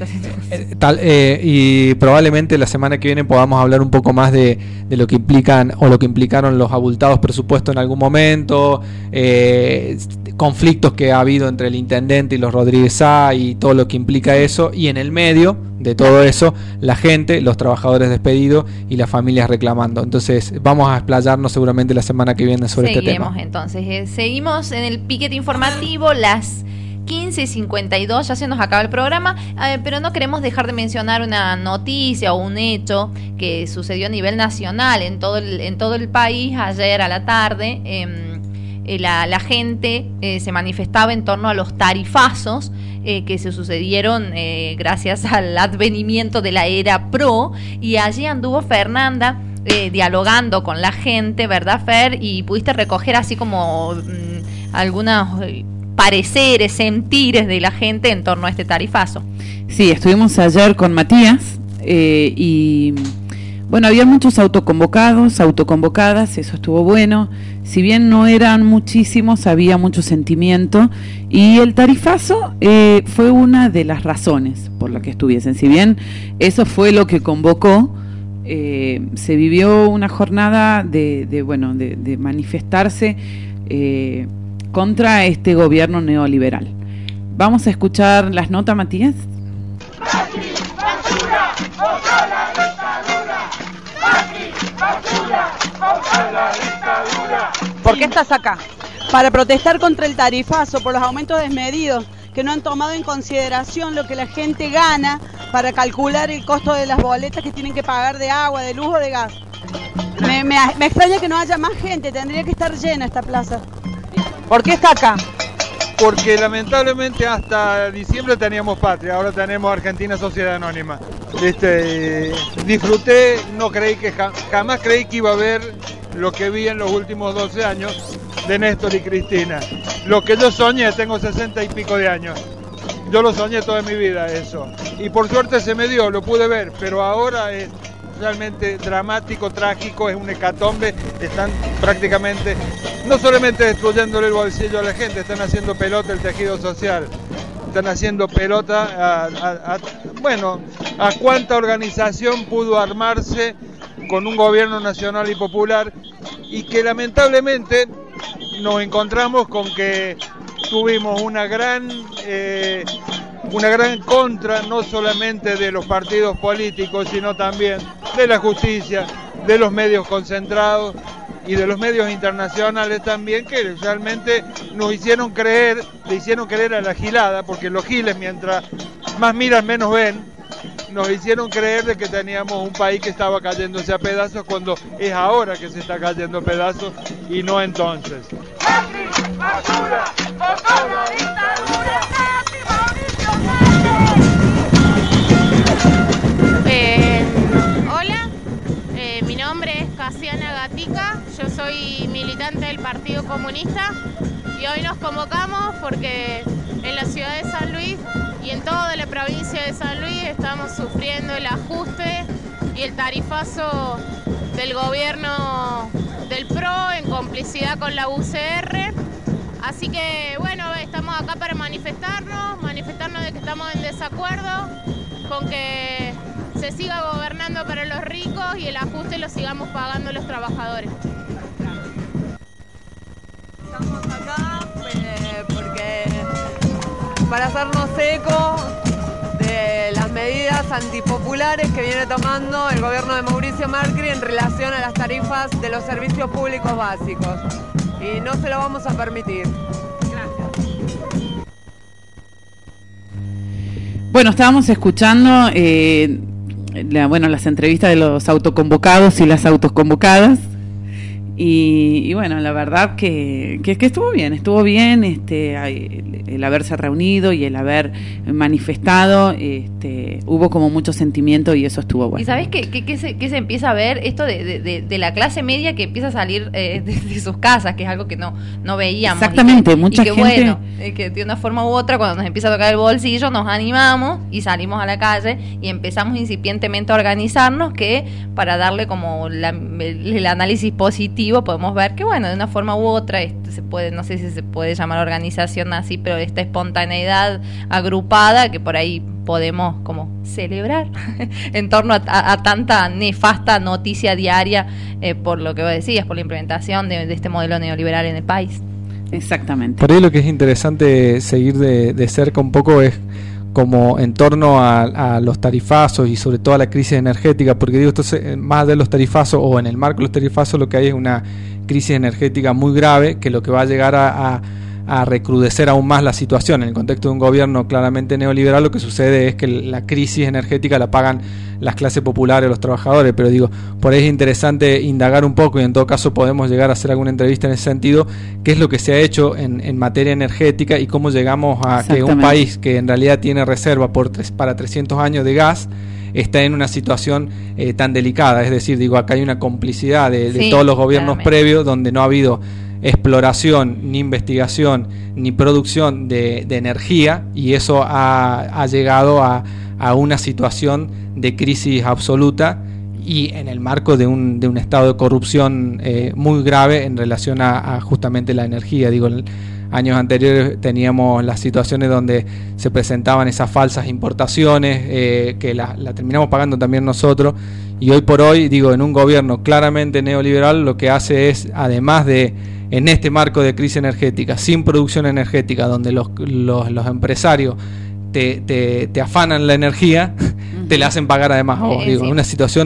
y probablemente la semana que viene podamos hablar un poco más de lo que implican o lo que implicaron los abultados presupuestos en algún momento, conflictos que ha habido entre el intendente y los Rodríguez Sá y todo lo que implica eso, y en el medio de todo eso la gente, los trabajadores despedidos y las familias reclamando. Entonces vamos a explayarnos seguramente la semana que viene sobre este tema. Entonces seguimos en el piquete informativo, las 15:52, ya se nos acaba el programa, pero no queremos dejar de mencionar una noticia o un hecho que sucedió a nivel nacional en todo el país ayer a la tarde. La gente se manifestaba en torno a los tarifazos que se sucedieron gracias al advenimiento de la era PRO, y allí anduvo Fernanda dialogando con la gente, ¿verdad, Fer? Y pudiste recoger así como algunos pareceres, sentires de la gente en torno a este tarifazo. Sí, estuvimos ayer con Matías y bueno, había muchos autoconvocadas, eso estuvo bueno. Si bien no eran muchísimos, había mucho sentimiento, y el tarifazo fue una de las razones por las que estuviesen. Si bien eso fue lo que convocó, se vivió una jornada de manifestarse contra este gobierno neoliberal. Vamos a escuchar las notas, Matías. ¿Por qué estás acá? Para protestar contra el tarifazo por los aumentos desmedidos que no han tomado en consideración lo que la gente gana para calcular el costo de las boletas que tienen que pagar de agua, de luz o de gas. Me extraña que no haya más gente, tendría que estar llena esta plaza. ¿Por qué está acá? Porque lamentablemente hasta diciembre teníamos Patria, ahora tenemos Argentina Sociedad Anónima. Disfruté, no creí que jamás creí que iba a ver lo que vi en los últimos 12 años de Néstor y Cristina. Lo que yo soñé, tengo 60 y pico de años. Yo lo soñé toda mi vida eso. Y por suerte se me dio, lo pude ver, pero ahora es realmente dramático, trágico, es un hecatombe. Están prácticamente, no solamente destruyéndole el bolsillo a la gente, están haciendo pelota el tejido social. Están haciendo pelota a cuánta organización pudo armarse con un gobierno nacional y popular, y que lamentablemente nos encontramos con que tuvimos una gran contra, no solamente de los partidos políticos, sino también de la justicia, de los medios concentrados y de los medios internacionales también, que realmente nos hicieron creer, le hicieron creer a la gilada, porque los giles mientras más miran menos ven, nos hicieron creer de que teníamos un país que estaba cayéndose a pedazos, cuando es ahora que se está cayendo a pedazos y no entonces. Hola, mi nombre es Casiana Gatica, yo soy militante del Partido Comunista y hoy nos convocamos porque en la ciudad de San Luis y en toda la provincia de San Luis estamos sufriendo el ajuste y el tarifazo del gobierno del PRO en complicidad con la UCR. Así que bueno, estamos acá para manifestarnos de que estamos en desacuerdo con que se siga gobernando para los ricos y el ajuste lo sigamos pagando los trabajadores. Estamos acá porque para hacernos eco de las medidas antipopulares que viene tomando el gobierno de Mauricio Macri en relación a las tarifas de los servicios públicos básicos. Y no se lo vamos a permitir. Bueno, estábamos escuchando las entrevistas de los autoconvocados y las autoconvocadas. Y bueno, la verdad que estuvo bien el haberse reunido y el haber manifestado, hubo como mucho sentimiento y eso estuvo bueno. ¿Y sabes qué se empieza a ver? Esto de la clase media que empieza a salir de sus casas, que es algo que no veíamos. Exactamente, mucha gente. Bueno, que de una forma u otra, cuando nos empieza a tocar el bolsillo, nos animamos y salimos a la calle y empezamos incipientemente a organizarnos, que para darle como el análisis positivo podemos ver que bueno, de una forma u otra se puede, no sé si se puede llamar organización así, pero esta espontaneidad agrupada que por ahí podemos como celebrar en torno a tanta nefasta noticia diaria, por lo que vos decías, por la implementación de este modelo neoliberal en el país. Exactamente. Por ahí lo que es interesante seguir de cerca un poco es como en torno a los tarifazos y sobre todo a la crisis energética, porque digo, esto más de los tarifazos o en el marco de los tarifazos lo que hay es una crisis energética muy grave, que lo que va a llegar a recrudecer aún más la situación. En el contexto de un gobierno claramente neoliberal, lo que sucede es que la crisis energética la pagan las clases populares, los trabajadores, pero digo, por ahí es interesante indagar un poco y en todo caso podemos llegar a hacer alguna entrevista en ese sentido, qué es lo que se ha hecho en materia energética y cómo llegamos a que un país que en realidad tiene reserva para 300 años de gas está en una situación tan delicada. Es decir, digo, acá hay una complicidad de todos los gobiernos previos donde no ha habido exploración, ni investigación, ni producción de energía, y eso ha llegado a una situación de crisis absoluta y en el marco de un estado de corrupción muy grave en relación a justamente la energía. Digo, en años anteriores teníamos las situaciones donde se presentaban esas falsas importaciones que la terminamos pagando también nosotros, y hoy por hoy, digo, en un gobierno claramente neoliberal lo que hace es, además de en este marco de crisis energética, sin producción energética, donde los empresarios te afanan la energía, te la hacen pagar además a vos. Digo, una situación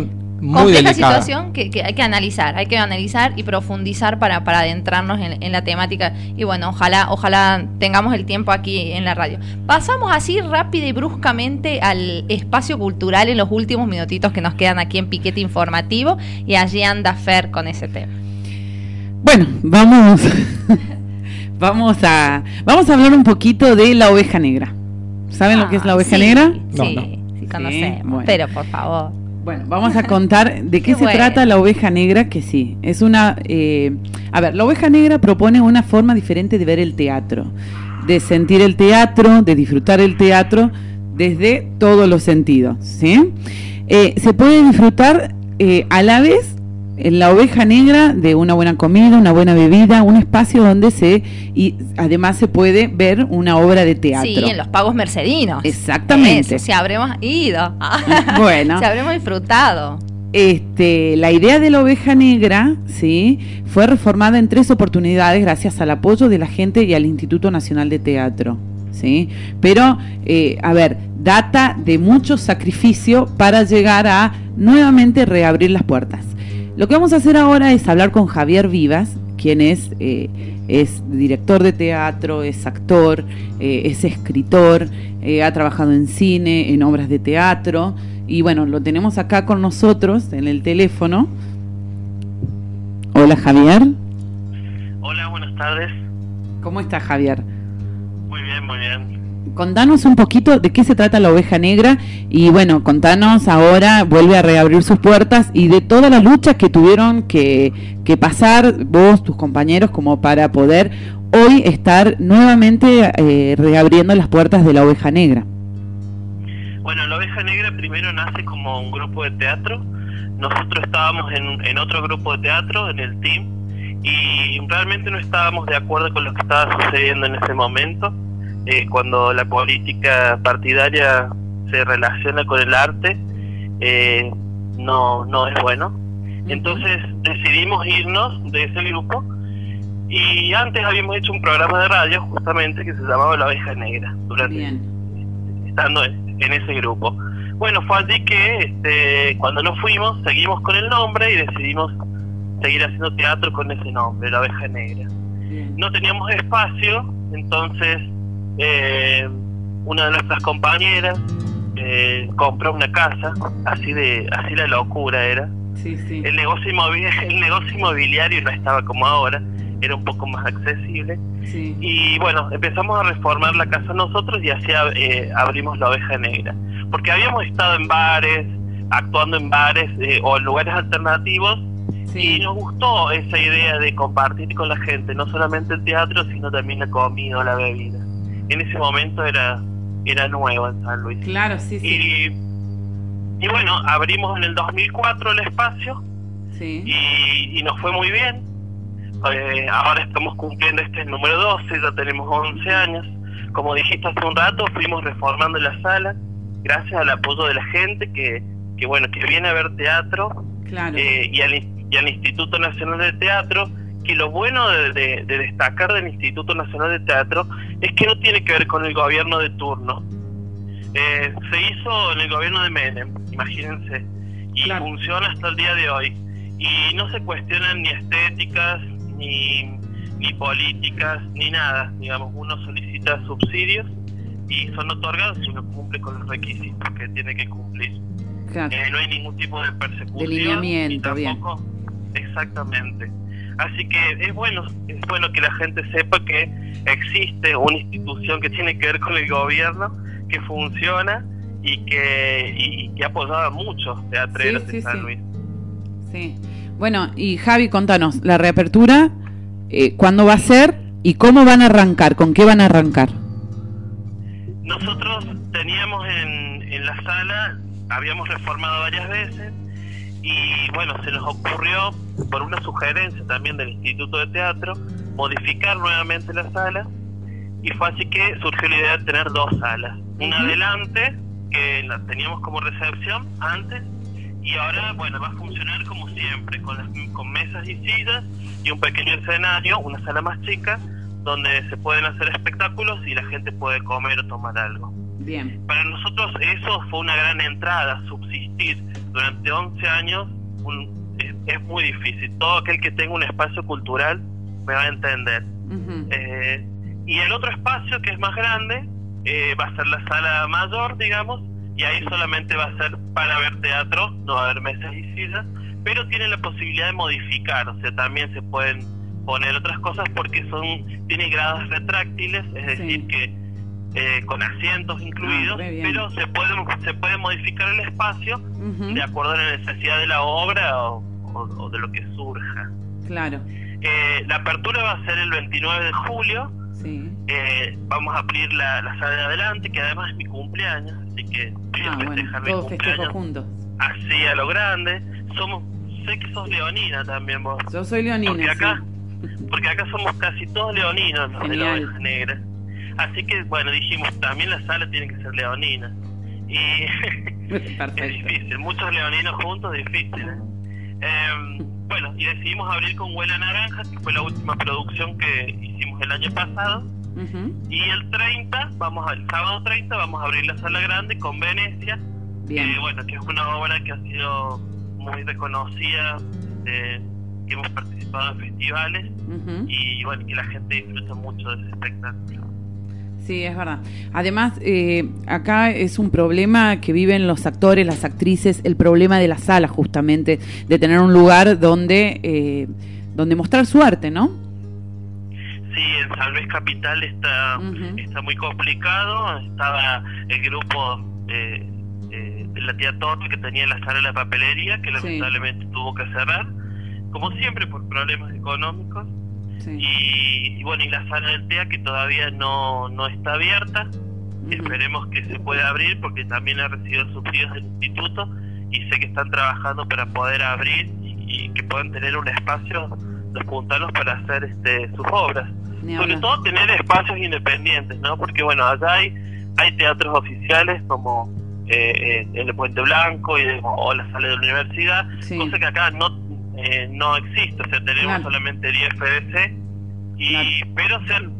muy delicada. Situación que hay que analizar y profundizar para adentrarnos en la temática. Y bueno, ojalá tengamos el tiempo aquí en la radio. Pasamos así rápida y bruscamente al espacio cultural en los últimos minutitos que nos quedan aquí en Piquete Informativo, y allí anda Fer con ese tema. Bueno, vamos a hablar un poquito de la oveja negra. ¿Saben lo que es la oveja negra? Sí, conocemos, bueno. Pero por favor. Bueno, vamos a contar de qué se trata la oveja negra, que sí, es una... la oveja negra propone una forma diferente de ver el teatro, de sentir el teatro, de disfrutar el teatro desde todos los sentidos, ¿sí? Se puede disfrutar a la vez en la oveja negra de una buena comida, una buena bebida, un espacio donde y además se puede ver una obra de teatro. Sí, en los pagos mercedinos. Exactamente. Eso, si habremos ido. Bueno. Si habremos disfrutado. La idea de la oveja negra, sí, fue reformada en 3 oportunidades gracias al apoyo de la gente y al Instituto Nacional de Teatro, sí. Pero, data de mucho sacrificio para llegar a nuevamente reabrir las puertas. Lo que vamos a hacer ahora es hablar con Javier Vivas, quien es director de teatro, es actor, es escritor, ha trabajado en cine, en obras de teatro, y bueno, lo tenemos acá con nosotros en el teléfono. Hola, Javier. Hola, buenas tardes. ¿Cómo estás, Javier? Muy bien, muy bien. Contanos un poquito de qué se trata la oveja negra y bueno, contanos ahora, vuelve a reabrir sus puertas y de toda la lucha que tuvieron que pasar vos, tus compañeros, como para poder hoy estar nuevamente reabriendo las puertas de la oveja negra. Bueno, la oveja negra primero nace como un grupo de teatro. Nosotros estábamos en otro grupo de teatro, en el team, y realmente no estábamos de acuerdo con lo que estaba sucediendo en ese momento. Cuando la política partidaria se relaciona con el arte, no es bueno. Entonces decidimos irnos de ese grupo, y antes habíamos hecho un programa de radio justamente que se llamaba La Oveja Negra, estando en ese grupo. Bueno, fue allí que cuando nos fuimos seguimos con el nombre y decidimos seguir haciendo teatro con ese nombre, La Oveja Negra. No teníamos espacio, entonces una de nuestras compañeras compró una casa, así la locura era. Sí. El negocio inmobiliario no estaba como ahora, era un poco más accesible. Sí. Y bueno, empezamos a reformar la casa nosotros y así abrimos La Oveja Negra, porque habíamos estado en bares, actuando en bares o en lugares alternativos. Sí. Y nos gustó esa idea de compartir con la gente, no solamente el teatro, sino también la comida o la bebida. En ese momento era nuevo en San Luis. Claro, sí. Y bueno, abrimos en el 2004 el espacio. Sí. Y nos fue muy bien. Ahora estamos cumpliendo el número 12, ya tenemos 11 años. Como dijiste hace un rato, fuimos reformando la sala gracias al apoyo de la gente que viene a ver teatro. Claro. Y al Instituto Nacional de Teatro, que lo bueno de destacar del Instituto Nacional de Teatro es que no tiene que ver con el gobierno de turno. Se hizo en el gobierno de Menem, imagínense, y claro, funciona hasta el día de hoy. Y no se cuestionan ni estéticas, ni políticas, ni nada. Digamos, uno solicita subsidios y son otorgados si uno cumple con los requisitos que tiene que cumplir. Claro. No hay ningún tipo de persecución. De lineamiento, bien. Exactamente. Así que es bueno que la gente sepa que existe una institución que tiene que ver con el gobierno, que funciona y que ha apoyado a muchos teatreros de San Luis. Sí. Bueno, y Javi, contanos, la reapertura, ¿cuándo va a ser y cómo van a arrancar? ¿Con qué van a arrancar? Nosotros teníamos en la sala, habíamos reformado varias veces, y bueno, se nos ocurrió, por una sugerencia también del Instituto de Teatro, modificar nuevamente la sala, y fue así que surgió la idea de tener 2 salas. Una adelante, que la teníamos como recepción antes, y ahora, bueno, va a funcionar como siempre, con mesas y sillas, y un pequeño escenario, una sala más chica, donde se pueden hacer espectáculos y la gente puede comer o tomar algo. Bien. Para nosotros eso fue una gran entrada, subsistir, durante 11 años es muy difícil. Todo aquel que tenga un espacio cultural me va a entender. Y el otro espacio, que es más grande, va a ser la sala mayor, digamos, y ahí solamente va a ser para ver teatro, no va a haber mesas y sillas, pero tiene la posibilidad de modificar, o sea, también se pueden poner otras cosas porque tiene gradas retráctiles, es decir, que con asientos incluidos, pero se puede modificar el espacio de acuerdo a la necesidad de la obra o de lo que surja. Claro. La apertura va a ser el 29 de julio. Sí. Vamos a abrir la sala de adelante, que además es mi cumpleaños, así que voy a festejar mi cumpleaños juntos. así a lo grande. Sé que sos leonina también vos. Yo soy leonina, porque acá somos casi todos leoninos, los de la Oveja Negra. Así que, bueno, dijimos, también la sala tiene que ser leonina. Y es difícil, muchos leoninos juntos, difícil, bueno, y decidimos abrir con Huela Naranja, que fue la última producción que hicimos el año pasado. Y el sábado 30 vamos a abrir la sala grande con Venecia, que es una obra que ha sido muy reconocida, que hemos participado en festivales, y bueno, que la gente disfruta mucho de ese espectáculo. Sí, es verdad. Además, acá es un problema que viven los actores, las actrices, el problema de la sala, justamente, de tener un lugar donde mostrar su arte, ¿no? Sí, en San Luis Capital está muy complicado. Estaba el grupo de la tía Torta, que tenía la sala de la papelería, que lamentablemente tuvo que cerrar, como siempre por problemas económicos. Y bueno, y la sala del TEA, que todavía no está abierta. Esperemos que se pueda abrir, porque también ha recibido subsidios del instituto y sé que están trabajando para poder abrir y que puedan tener un espacio los puntanos para hacer sus obras. Sobre todo tener espacios independientes, ¿no? Porque bueno, allá hay teatros oficiales como el Puente Blanco o la sala de la universidad, cosa que acá no existe, o sea, tenemos solamente 10 FDC, pero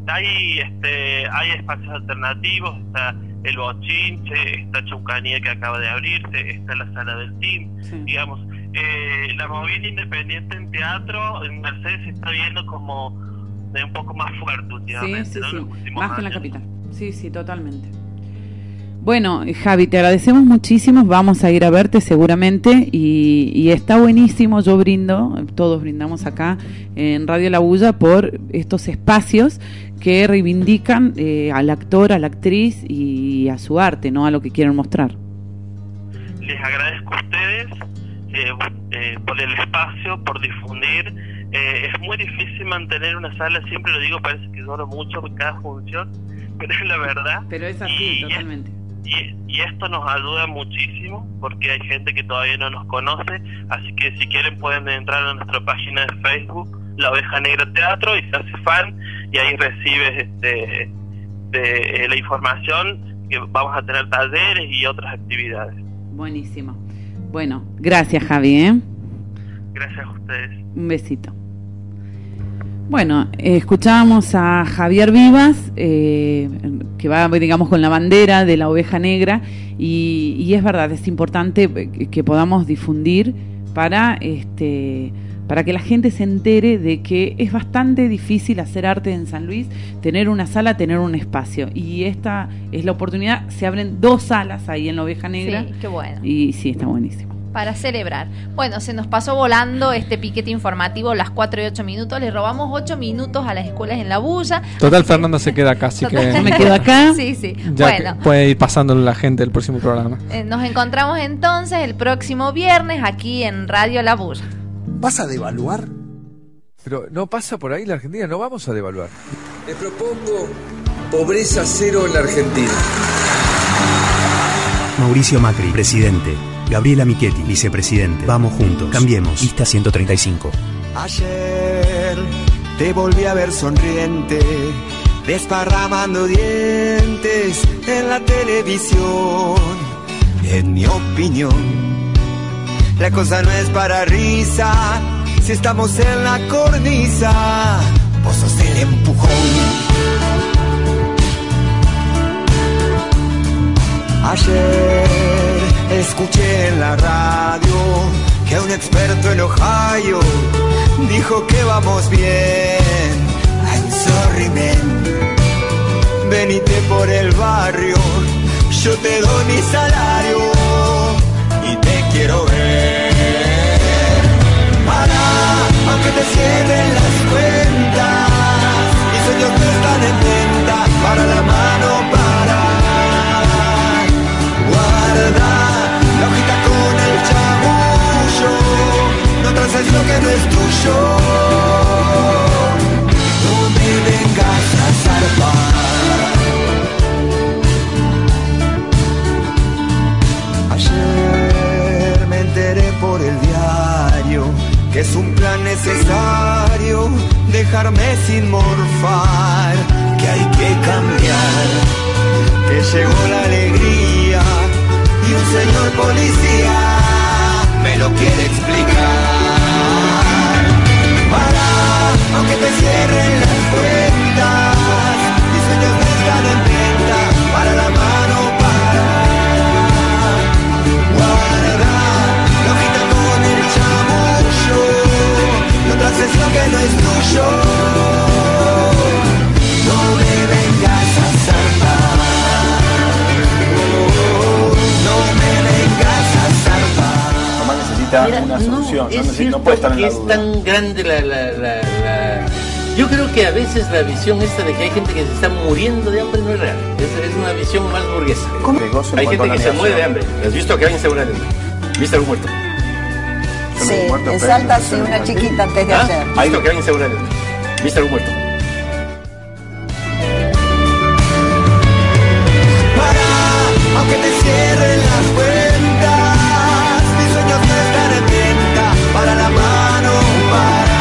hay espacios alternativos, está el Bochinche, está Chaucanía, que acaba de abrirse, está la sala del team, digamos, la movida independiente en teatro en Mercedes se está viendo como un poco más fuerte últimamente, ¿no? Más que en la capital, sí, totalmente. Bueno, Javi, te agradecemos muchísimo, vamos a ir a verte seguramente y está buenísimo, todos brindamos acá en Radio La Bulla por estos espacios que reivindican al actor, a la actriz y a su arte, ¿no? A lo que quieren mostrar. Les agradezco a ustedes por el espacio, por difundir. Es muy difícil mantener una sala, siempre lo digo, parece que dura mucho cada función, pero es la verdad. Pero es así, totalmente. Y esto nos ayuda muchísimo porque hay gente que todavía no nos conoce, así que si quieren pueden entrar a nuestra página de Facebook, La Oveja Negra Teatro, y se hace fan y ahí recibes la información que vamos a tener talleres y otras actividades. Buenísimo. Bueno, gracias, Javi. Gracias a ustedes. Un besito. Bueno, escuchábamos a Javier Vivas, que va, digamos, con la bandera de la Oveja Negra, y es verdad, es importante que podamos difundir para que la gente se entere de que es bastante difícil hacer arte en San Luis, tener una sala, tener un espacio, y esta es la oportunidad. Se abren 2 salas ahí en la Oveja Negra. Sí, qué bueno. Y sí, está buenísimo. Para celebrar. Bueno, se nos pasó volando este piquete informativo, las 4:08. Le robamos 8 minutos a las escuelas en La Bulla. Total, Fernando se queda acá, así que... me quedo acá. Sí. Ya bueno, puede ir pasándole la gente el próximo programa. Nos encontramos entonces el próximo viernes aquí en Radio La Bulla. ¿Vas a devaluar? Pero no pasa por ahí la Argentina, no vamos a devaluar. Le propongo pobreza cero en la Argentina. Mauricio Macri, presidente. Gabriela Michetti, vicepresidente. Vamos juntos. Cambiemos. Lista 135. Ayer te volví a ver sonriente, desparramando dientes en la televisión. En mi opinión, la cosa no es para risa. Si estamos en la cornisa, vos sos el empujón. Ayer escuché en la radio en Ohio dijo que vamos bien. I'm sorry, man. Venite por el barrio, yo te doy mi salario y te quiero ver. Para, aunque te cierren las cuentas, mis sueños no están en venta. Para la mano, para. Guarda la hojita con el chamullo, no traces lo que no es tuyo. No me vengas a zarpar. Ayer me enteré por el diario que es un plan necesario dejarme sin morfar, que hay que cambiar, que llegó la alegría y un señor policía me lo quiere explicar. Para, aunque te cierren las cuentas, mis sueños no están en venta. Para la mano, para. Guarda la hojita con el chamullo, no traces lo que no es tuyo. No me vengas a zarpar. No me vengas a zarpar. Nomás necesita una solución. No puede estar en la duda. Es tan grande la... Yo creo que a veces la visión esta de que hay gente que se está muriendo de hambre no es real. Es una visión más burguesa. ¿Cómo? Hay gente que se muere de hambre. ¿Has visto que alguien se muere de hambre? ¿Viste algún muerto? Sí, en Salta sí, una chiquita antes de ayer. ¿Has visto que alguien se muere de hambre? ¿Viste algún muerto? Aunque te cierren las cuentas, mis sueños no están en venta. Para la mano, para.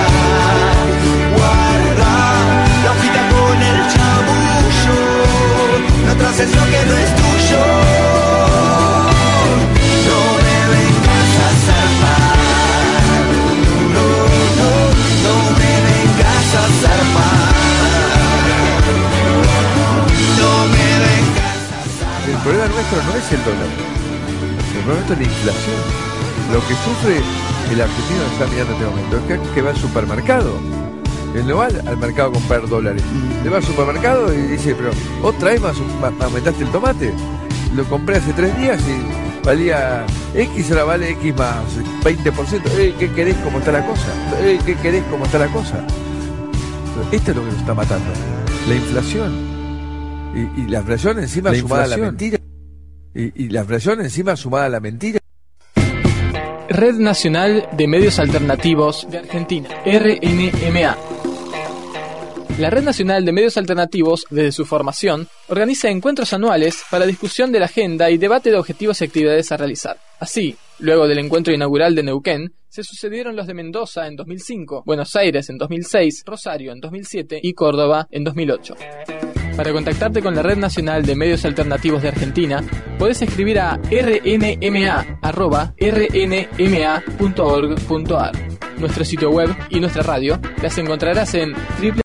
Guarda la hojita con el chamullo, no traces lo que no es tuyo. No me vengas a zarpar. No me vengas a zarpar. No me vengas. El problema nuestro no es el dólar, el problema nuestro es la inflación. Lo que sufre el argentino que está mirando en este momento es que va al supermercado. Él no va al mercado a comprar dólares. Le va al supermercado y dice, pero otra vez más aumentaste el tomate. Lo compré hace 3 días y valía X, ahora vale X más 20%. ¿Qué querés cómo está la cosa? ¿Qué querés cómo está la cosa? Esto es lo que nos está matando. La inflación. Y la inflación encima sumada a la mentira. Y la inflación encima sumada a la mentira. Red Nacional de Medios Alternativos de Argentina, RNMA. La Red Nacional de Medios Alternativos, desde su formación, organiza encuentros anuales para discusión de la agenda y debate de objetivos y actividades a realizar. Así, luego del encuentro inaugural de Neuquén, se sucedieron los de Mendoza en 2005, Buenos Aires en 2006, Rosario en 2007 y Córdoba en 2008. Para contactarte con la Red Nacional de Medios Alternativos de Argentina, podés escribir a rnma@rnma.org.ar. Nuestro sitio web y nuestra radio las encontrarás en